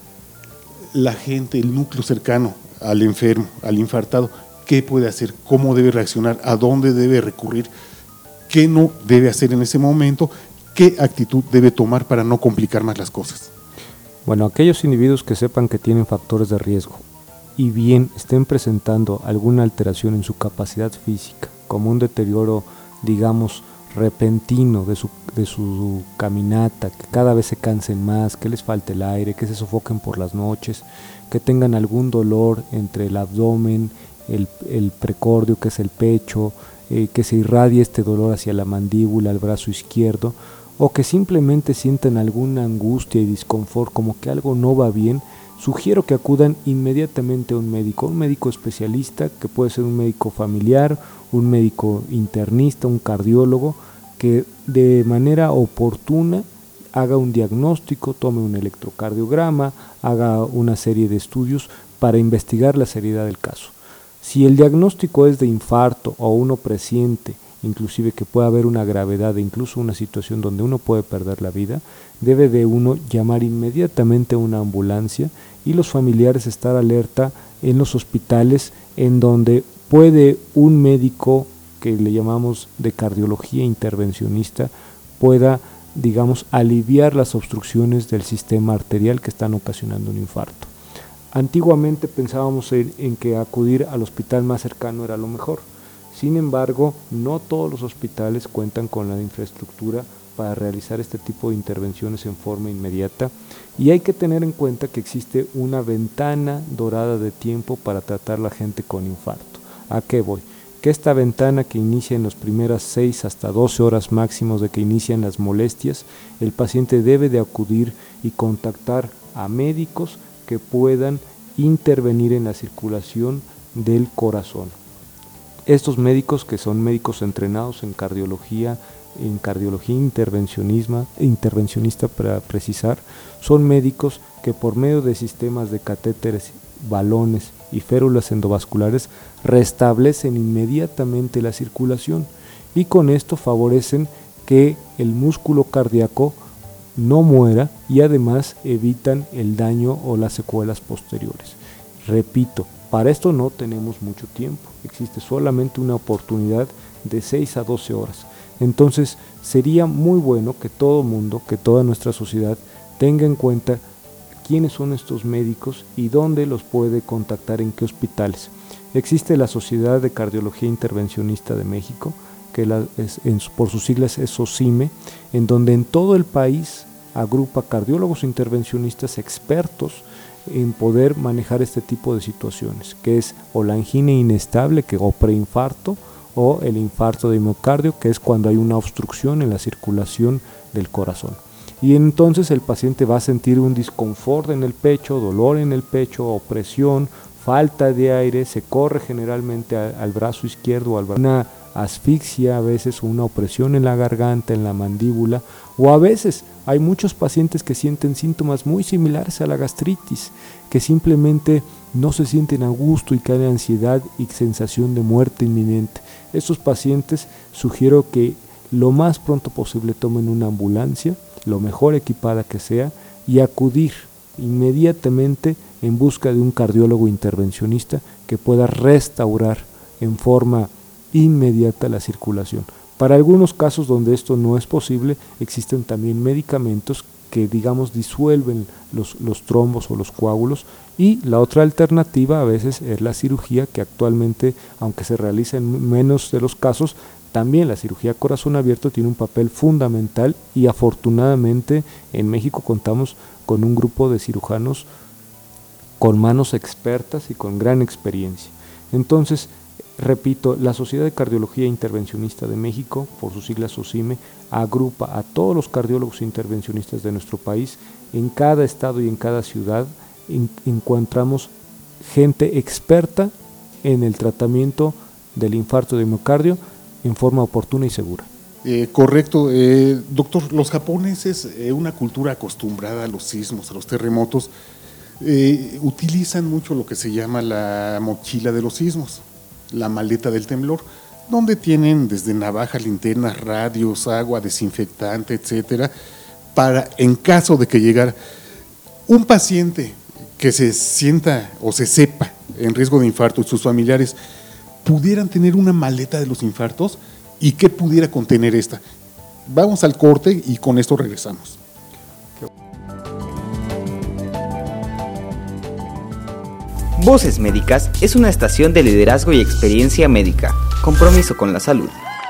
la gente, el núcleo cercano al enfermo, al infartado, ¿qué puede hacer? ¿Cómo debe reaccionar? ¿A dónde debe recurrir? ¿Qué no debe hacer en ese momento? ¿Qué actitud debe tomar para no complicar más las cosas? Bueno, aquellos individuos que sepan que tienen factores de riesgo y bien estén presentando alguna alteración en su capacidad física, como un deterioro, digamos, repentino de su, de su caminata, que cada vez se cansen más, que les falte el aire, que se sofoquen por las noches, que tengan algún dolor entre el abdomen, el, el precordio, que es el pecho, eh, que se irradie este dolor hacia la mandíbula, el brazo izquierdo, o que simplemente sientan alguna angustia y disconfort, como que algo no va bien, sugiero que acudan inmediatamente a un médico, un médico especialista, que puede ser un médico familiar, un médico internista, un cardiólogo, que de manera oportuna haga un diagnóstico, tome un electrocardiograma, haga una serie de estudios para investigar la seriedad del caso. Si el diagnóstico es de infarto o uno presiente, inclusive que pueda haber una gravedad e incluso una situación donde uno puede perder la vida, debe de uno llamar inmediatamente a una ambulancia y los familiares estar alerta en los hospitales en donde puede un médico que le llamamos de cardiología intervencionista pueda, digamos, aliviar las obstrucciones del sistema arterial que están ocasionando un infarto. Antiguamente pensábamos en, en que acudir al hospital más cercano era lo mejor. Sin embargo, no todos los hospitales cuentan con la infraestructura para realizar este tipo de intervenciones en forma inmediata y hay que tener en cuenta que existe una ventana dorada de tiempo para tratar a la gente con infarto. ¿A qué voy? Que esta ventana que inicia en las primeras seis hasta doce horas máximos de que inician las molestias, el paciente debe de acudir y contactar a médicos que puedan intervenir en la circulación del corazón. Estos médicos, que son médicos entrenados en cardiología, en cardiología intervencionismo, intervencionista para precisar, son médicos que por medio de sistemas de catéteres, balones y férulas endovasculares restablecen inmediatamente la circulación y con esto favorecen que el músculo cardíaco no muera y además evitan el daño o las secuelas posteriores. Repito, para esto no tenemos mucho tiempo, existe solamente una oportunidad de seis a doce horas. Entonces sería muy bueno que todo mundo, que toda nuestra sociedad tenga en cuenta quiénes son estos médicos y dónde los puede contactar, en qué hospitales. Existe la Sociedad de Cardiología Intervencionista de México, que la, es, en, por sus siglas es SOCIME, en donde en todo el país agrupa cardiólogos intervencionistas expertos en poder manejar este tipo de situaciones, que es o la angina inestable que, o preinfarto, o el infarto de miocardio, que es cuando hay una obstrucción en la circulación del corazón. Y entonces el paciente va a sentir un disconfort en el pecho, dolor en el pecho, opresión, falta de aire, se corre generalmente a, al brazo izquierdo, al brazo, una asfixia a veces, una opresión en la garganta, en la mandíbula, o a veces hay muchos pacientes que sienten síntomas muy similares a la gastritis, que simplemente no se sienten a gusto y caen en ansiedad y sensación de muerte inminente. Estos pacientes sugiero que lo más pronto posible tomen una ambulancia, lo mejor equipada que sea, y acudir inmediatamente en busca de un cardiólogo intervencionista que pueda restaurar en forma inmediata la circulación. Para algunos casos donde esto no es posible, existen también medicamentos que, digamos, disuelven los, los trombos o los coágulos, y la otra alternativa a veces es la cirugía, que actualmente, aunque se realiza en menos de los casos, también la cirugía corazón abierto tiene un papel fundamental, y afortunadamente en México contamos con un grupo de cirujanos con manos expertas y con gran experiencia. Entonces, repito, la Sociedad de Cardiología Intervencionista de México, por sus siglas SOCIME, agrupa a todos los cardiólogos intervencionistas de nuestro país. En cada estado y en cada ciudad en, encontramos gente experta en el tratamiento del infarto de miocardio en forma oportuna y segura. Eh, correcto, eh, doctor, los japoneses, eh, una cultura acostumbrada a los sismos, a los terremotos, eh, utilizan mucho lo que se llama la mochila de los sismos, la maleta del temblor, donde tienen desde navajas, linternas, radios, agua, desinfectante, etcétera, para, en caso de que llegara un paciente que se sienta o se sepa en riesgo de infarto y sus familiares pudieran tener una maleta de los infartos, y qué pudiera contener esta. Vamos al corte y con esto regresamos. Voces Médicas es una estación de liderazgo y experiencia médica, compromiso con la salud.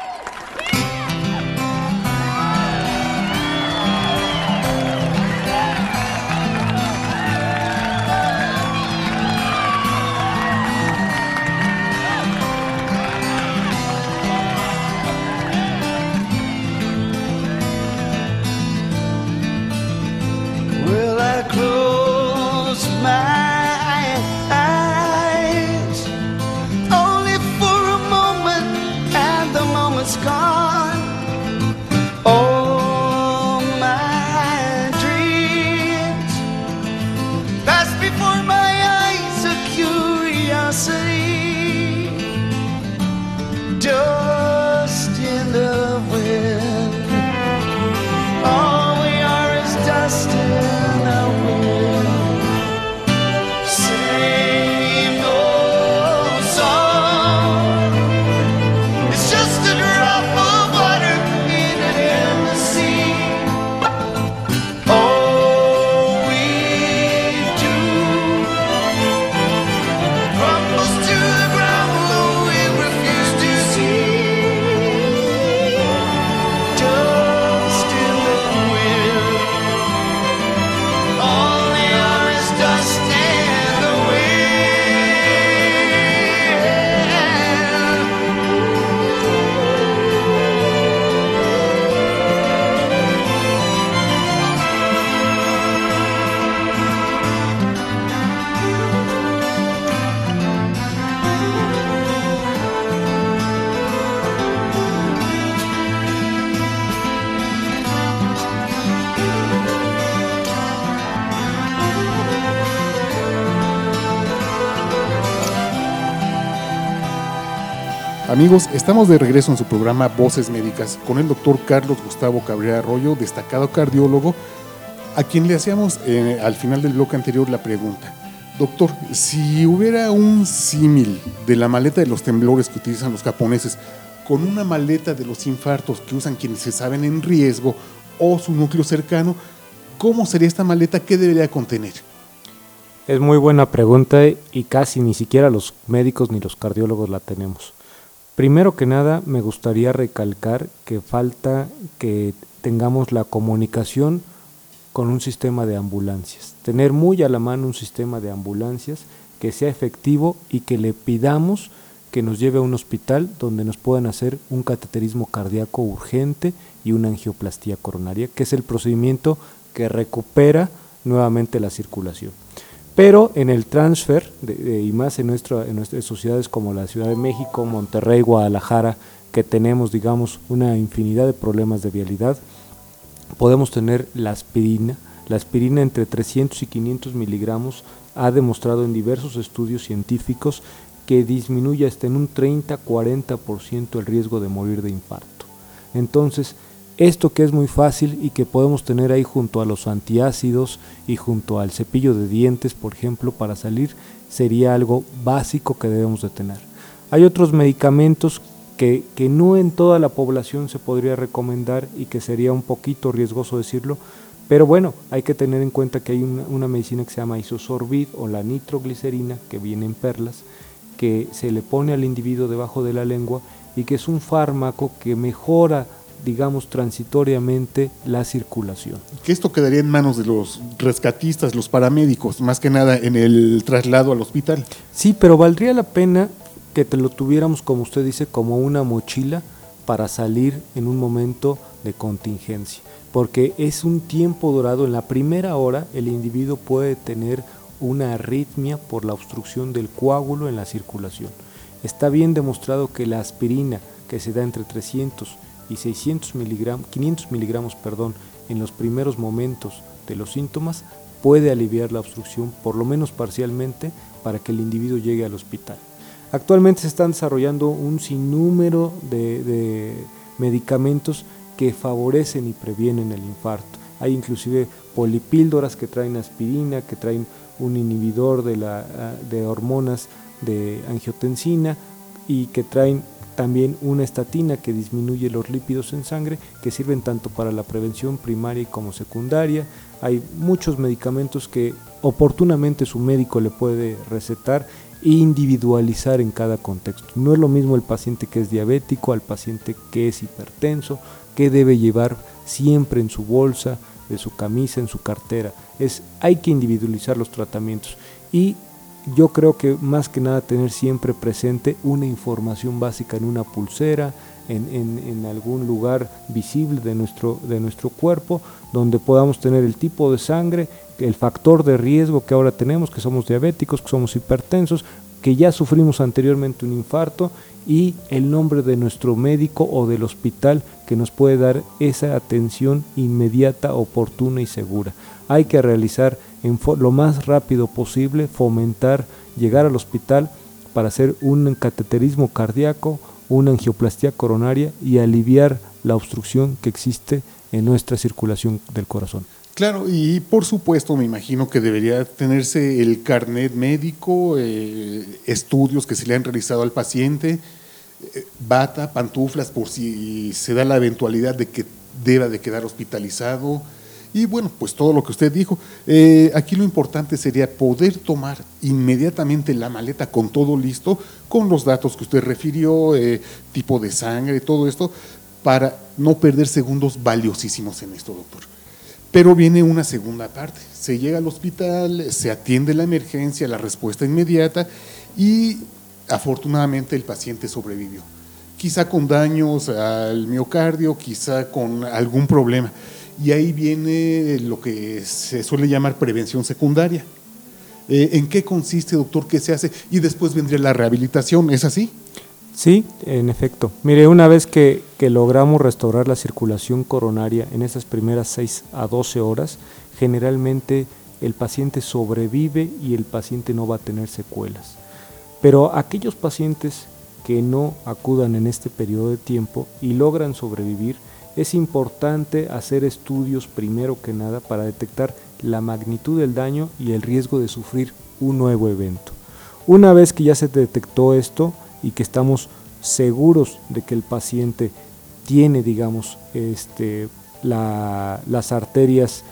Amigos, estamos de regreso en su programa Voces Médicas con el doctor Carlos Gustavo Cabrera Arroyo, destacado cardiólogo, a quien le hacíamos eh, al final del bloque anterior la pregunta: doctor, si hubiera un símil de la maleta de los temblores que utilizan los japoneses con una maleta de los infartos que usan quienes se saben en riesgo o su núcleo cercano, ¿cómo sería esta maleta? ¿Qué debería contener? Es muy buena pregunta y casi ni siquiera los médicos ni los cardiólogos la tenemos. Primero que nada, me gustaría recalcar que falta que tengamos la comunicación con un sistema de ambulancias. Tener muy a la mano un sistema de ambulancias que sea efectivo y que le pidamos que nos lleve a un hospital donde nos puedan hacer un cateterismo cardíaco urgente y una angioplastía coronaria, que es el procedimiento que recupera nuevamente la circulación. Pero en el transfer, de, de, y más en, nuestra, en nuestras sociedades como la Ciudad de México, Monterrey, Guadalajara, que tenemos, digamos, una infinidad de problemas de vialidad, podemos tener la aspirina. La aspirina entre trescientos y quinientos miligramos ha demostrado en diversos estudios científicos que disminuye hasta en un treinta a cuarenta por ciento el riesgo de morir de infarto. Entonces, esto que es muy fácil y que podemos tener ahí junto a los antiácidos y junto al cepillo de dientes, por ejemplo, para salir, sería algo básico que debemos de tener. Hay otros medicamentos que, que no en toda la población se podría recomendar y que sería un poquito riesgoso decirlo, pero bueno, hay que tener en cuenta que hay una, una medicina que se llama isosorbid o la nitroglicerina, que viene en perlas, que se le pone al individuo debajo de la lengua y que es un fármaco que mejora, digamos, transitoriamente la circulación. Que esto quedaría en manos de los rescatistas, los paramédicos, más que nada en el traslado al hospital. Sí, pero valdría la pena que te lo tuviéramos, como usted dice, como una mochila para salir en un momento de contingencia, porque es un tiempo dorado. En la primera hora el individuo puede tener una arritmia por la obstrucción del coágulo en la circulación. Está bien demostrado que la aspirina, que se da entre trescientos y seiscientos miligramos, quinientos miligramos, perdón, en los primeros momentos de los síntomas, puede aliviar la obstrucción, por lo menos parcialmente, para que el individuo llegue al hospital. Actualmente se están desarrollando un sinnúmero de, de medicamentos que favorecen y previenen el infarto. Hay inclusive polipíldoras que traen aspirina, que traen un inhibidor de, la, de hormonas de angiotensina y que traen también una estatina que disminuye los lípidos en sangre, que sirven tanto para la prevención primaria como secundaria. Hay muchos medicamentos que oportunamente su médico le puede recetar e individualizar en cada contexto. No es lo mismo el paciente que es diabético al paciente que es hipertenso, que debe llevar siempre en su bolsa, de su camisa, en su cartera. Es, hay que individualizar los tratamientos y yo creo que más que nada tener siempre presente una información básica en una pulsera, en, en, en algún lugar visible de nuestro, de nuestro cuerpo, donde podamos tener el tipo de sangre, el factor de riesgo que ahora tenemos, que somos diabéticos, que somos hipertensos, que ya sufrimos anteriormente un infarto, y el nombre de nuestro médico o del hospital que nos puede dar esa atención inmediata, oportuna y segura. Hay que realizar en lo más rápido posible, fomentar, llegar al hospital para hacer un cateterismo cardíaco, una angioplastía coronaria y aliviar la obstrucción que existe en nuestra circulación del corazón. Claro, y por supuesto me imagino que debería tenerse el carnet médico, eh, estudios que se le han realizado al paciente, eh, bata, pantuflas por si se da la eventualidad de que deba de quedar hospitalizado y bueno, pues todo lo que usted dijo. Eh, aquí lo importante sería poder tomar inmediatamente la maleta con todo listo, con los datos que usted refirió, eh, tipo de sangre, todo esto, para no perder segundos valiosísimos en esto, doctor. Pero viene una segunda parte, se llega al hospital, se atiende la emergencia, la respuesta inmediata y afortunadamente el paciente sobrevivió. Quizá con daños al miocardio, quizá con algún problema. Y ahí viene lo que se suele llamar prevención secundaria. Eh, ¿En qué consiste, doctor? ¿Qué se hace? Y después vendría la rehabilitación, ¿es así? Sí, en efecto. Mire, una vez que, que logramos restaurar la circulación coronaria en estas primeras seis a doce horas, generalmente el paciente sobrevive y el paciente no va a tener secuelas. Pero aquellos pacientes que no acudan en este periodo de tiempo y logran sobrevivir, es importante hacer estudios primero que nada para detectar la magnitud del daño y el riesgo de sufrir un nuevo evento. Una vez que ya se detectó esto, y que estamos seguros de que el paciente tiene, digamos, este, la, las arterias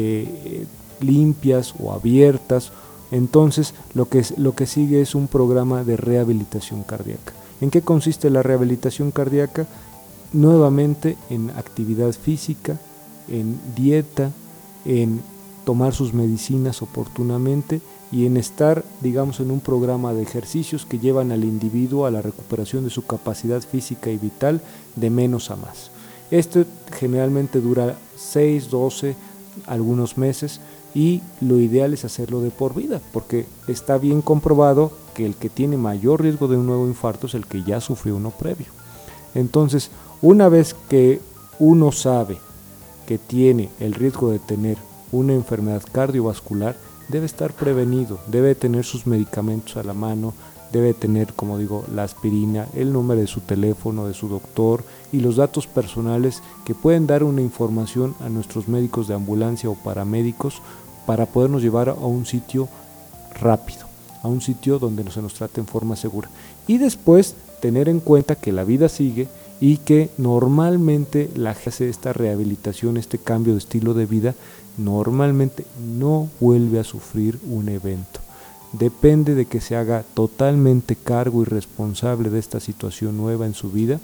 eh, limpias o abiertas, entonces lo que, lo que sigue es un programa de rehabilitación cardíaca. ¿En qué consiste la rehabilitación cardíaca? Nuevamente en actividad física, en dieta, en tomar sus medicinas oportunamente y en estar, digamos, en un programa de ejercicios que llevan al individuo a la recuperación de su capacidad física y vital de menos a más. Este generalmente dura seis, doce, algunos meses y lo ideal es hacerlo de por vida, porque está bien comprobado que el que tiene mayor riesgo de un nuevo infarto es el que ya sufrió uno previo. Entonces, una vez que uno sabe que tiene el riesgo de tener una enfermedad cardiovascular, debe estar prevenido, debe tener sus medicamentos a la mano, debe tener, como digo, la aspirina, el número de su teléfono, de su doctor y los datos personales que pueden dar una información a nuestros médicos de ambulancia o paramédicos para podernos llevar a un sitio rápido, a un sitio donde se nos trate en forma segura. Y después tener en cuenta que la vida sigue y que normalmente la gente hace esta rehabilitación, este cambio de estilo de vida, normalmente no vuelve a sufrir un evento. Depende de que se haga totalmente cargo y responsable de esta situación nueva en su vida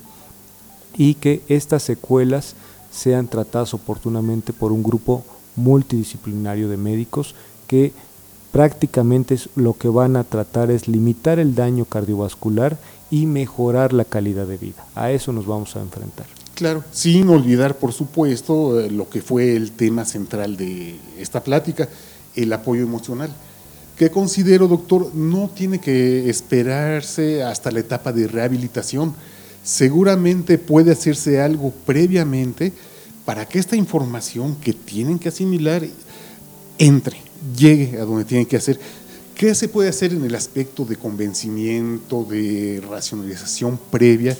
y que estas secuelas sean tratadas oportunamente por un grupo multidisciplinario de médicos que prácticamente es lo que van a tratar es limitar el daño cardiovascular y mejorar la calidad de vida. A eso nos vamos a enfrentar. Claro, sin olvidar, por supuesto, lo que fue el tema central de esta plática, el apoyo emocional, que considero, doctor, no tiene que esperarse hasta la etapa de rehabilitación. Seguramente puede hacerse algo previamente para que esta información que tienen que asimilar entre, llegue a donde tienen que hacer. ¿Qué se puede hacer en el aspecto de convencimiento, de racionalización previa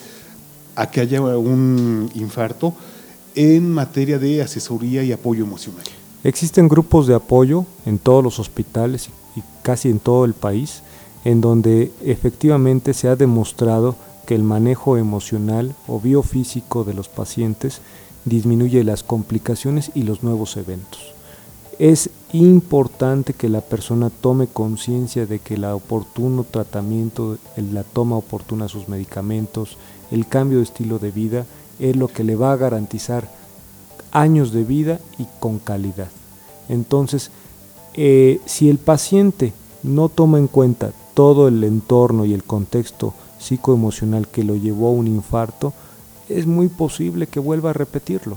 a que haya un infarto en materia de asesoría y apoyo emocional? Existen grupos de apoyo en todos los hospitales y casi en todo el país, en donde efectivamente se ha demostrado que el manejo emocional o biofísico de los pacientes disminuye las complicaciones y los nuevos eventos. Es importante que la persona tome conciencia de que el oportuno tratamiento, la toma oportuna de sus medicamentos, el cambio de estilo de vida es lo que le va a garantizar años de vida y con calidad. Entonces, eh, si el paciente no toma en cuenta todo el entorno y el contexto psicoemocional que lo llevó a un infarto, es muy posible que vuelva a repetirlo.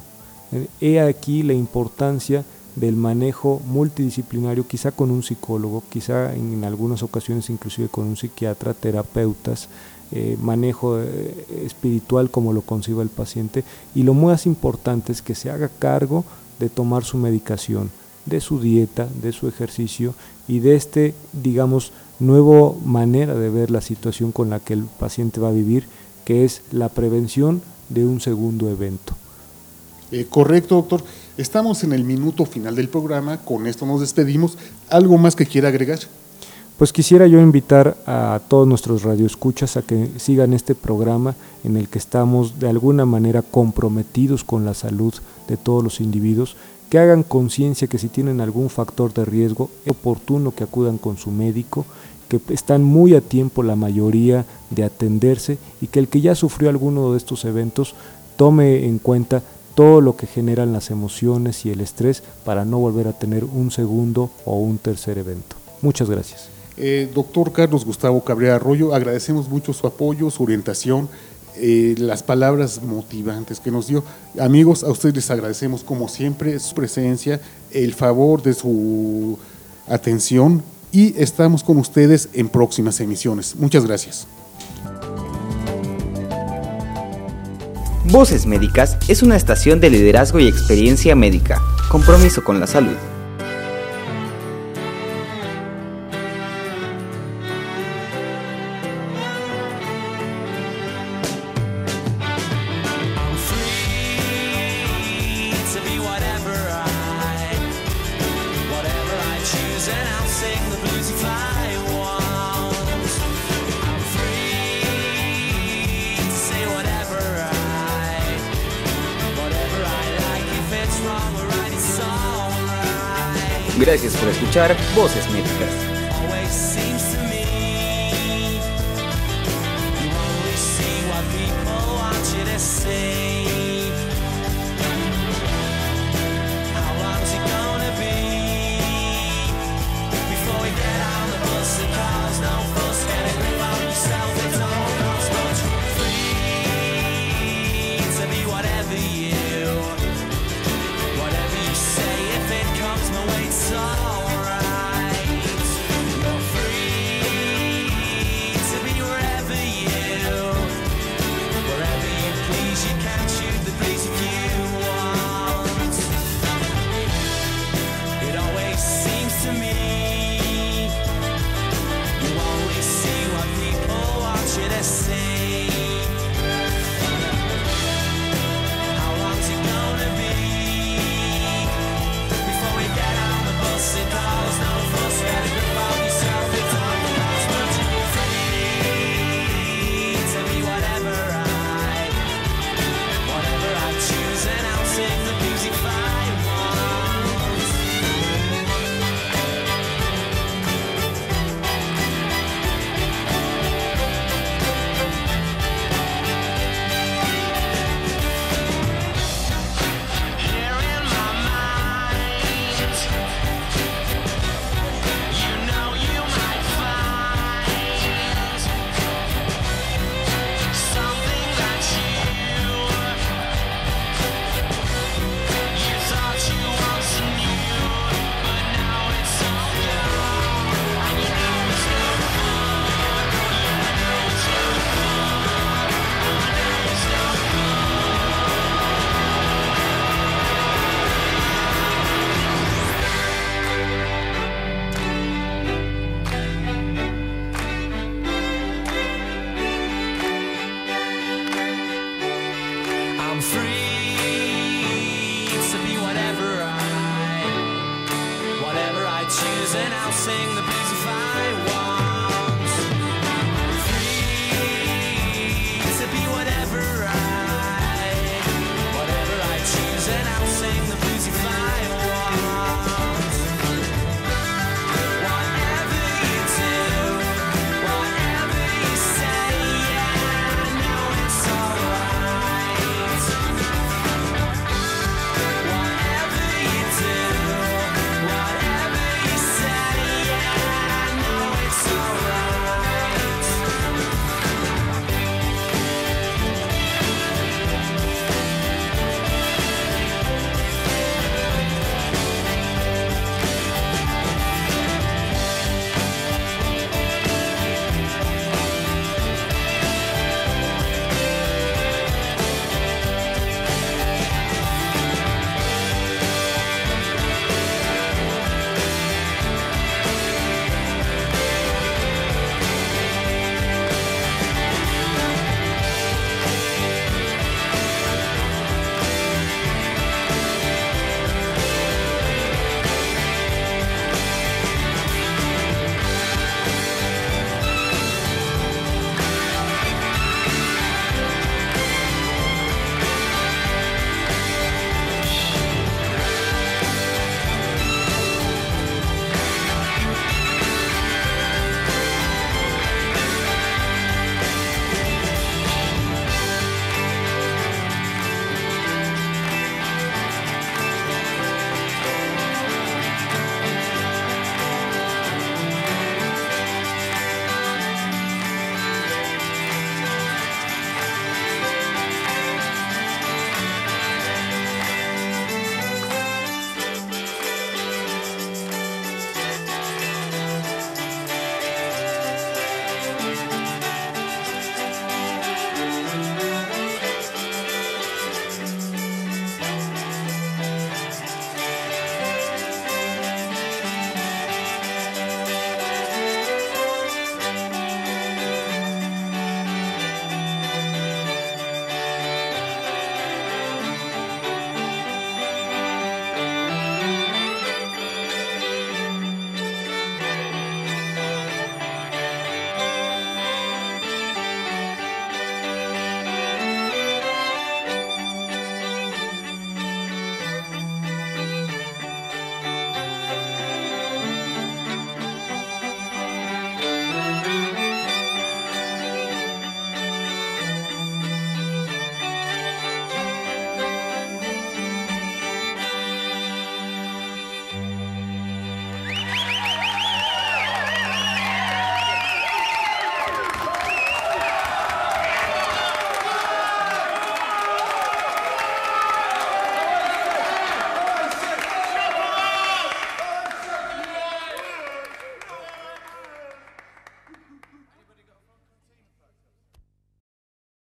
He aquí la importancia del manejo multidisciplinario, quizá con un psicólogo, quizá en algunas ocasiones inclusive con un psiquiatra, terapeutas, eh, manejo eh, espiritual como lo conciba el paciente, y lo más importante es que se haga cargo de tomar su medicación, de su dieta, de su ejercicio y de este, digamos, nueva manera de ver la situación con la que el paciente va a vivir, que es la prevención de un segundo evento. Eh, correcto, doctor. Estamos en el minuto final del programa, con esto nos despedimos. ¿Algo más que quiera agregar? Pues quisiera yo invitar a todos nuestros radioescuchas a que sigan este programa en el que estamos de alguna manera comprometidos con la salud de todos los individuos, que hagan conciencia que si tienen algún factor de riesgo es oportuno que acudan con su médico, que están muy a tiempo la mayoría de atenderse y que el que ya sufrió alguno de estos eventos tome en cuenta todo lo que generan las emociones y el estrés para no volver a tener un segundo o un tercer evento. Muchas gracias. Eh, doctor Carlos Gustavo Cabrera Arroyo, agradecemos mucho su apoyo, su orientación, eh, las palabras motivantes que nos dio. Amigos, a ustedes les agradecemos como siempre su presencia, el favor de su atención y estamos con ustedes en próximas emisiones. Muchas gracias. Voces Médicas es una estación de liderazgo y experiencia médica. Compromiso con la salud. Gracias por escuchar Voces Médicas. Whatever you say, if it comes my way, it's all and I'll sing the blues if I want.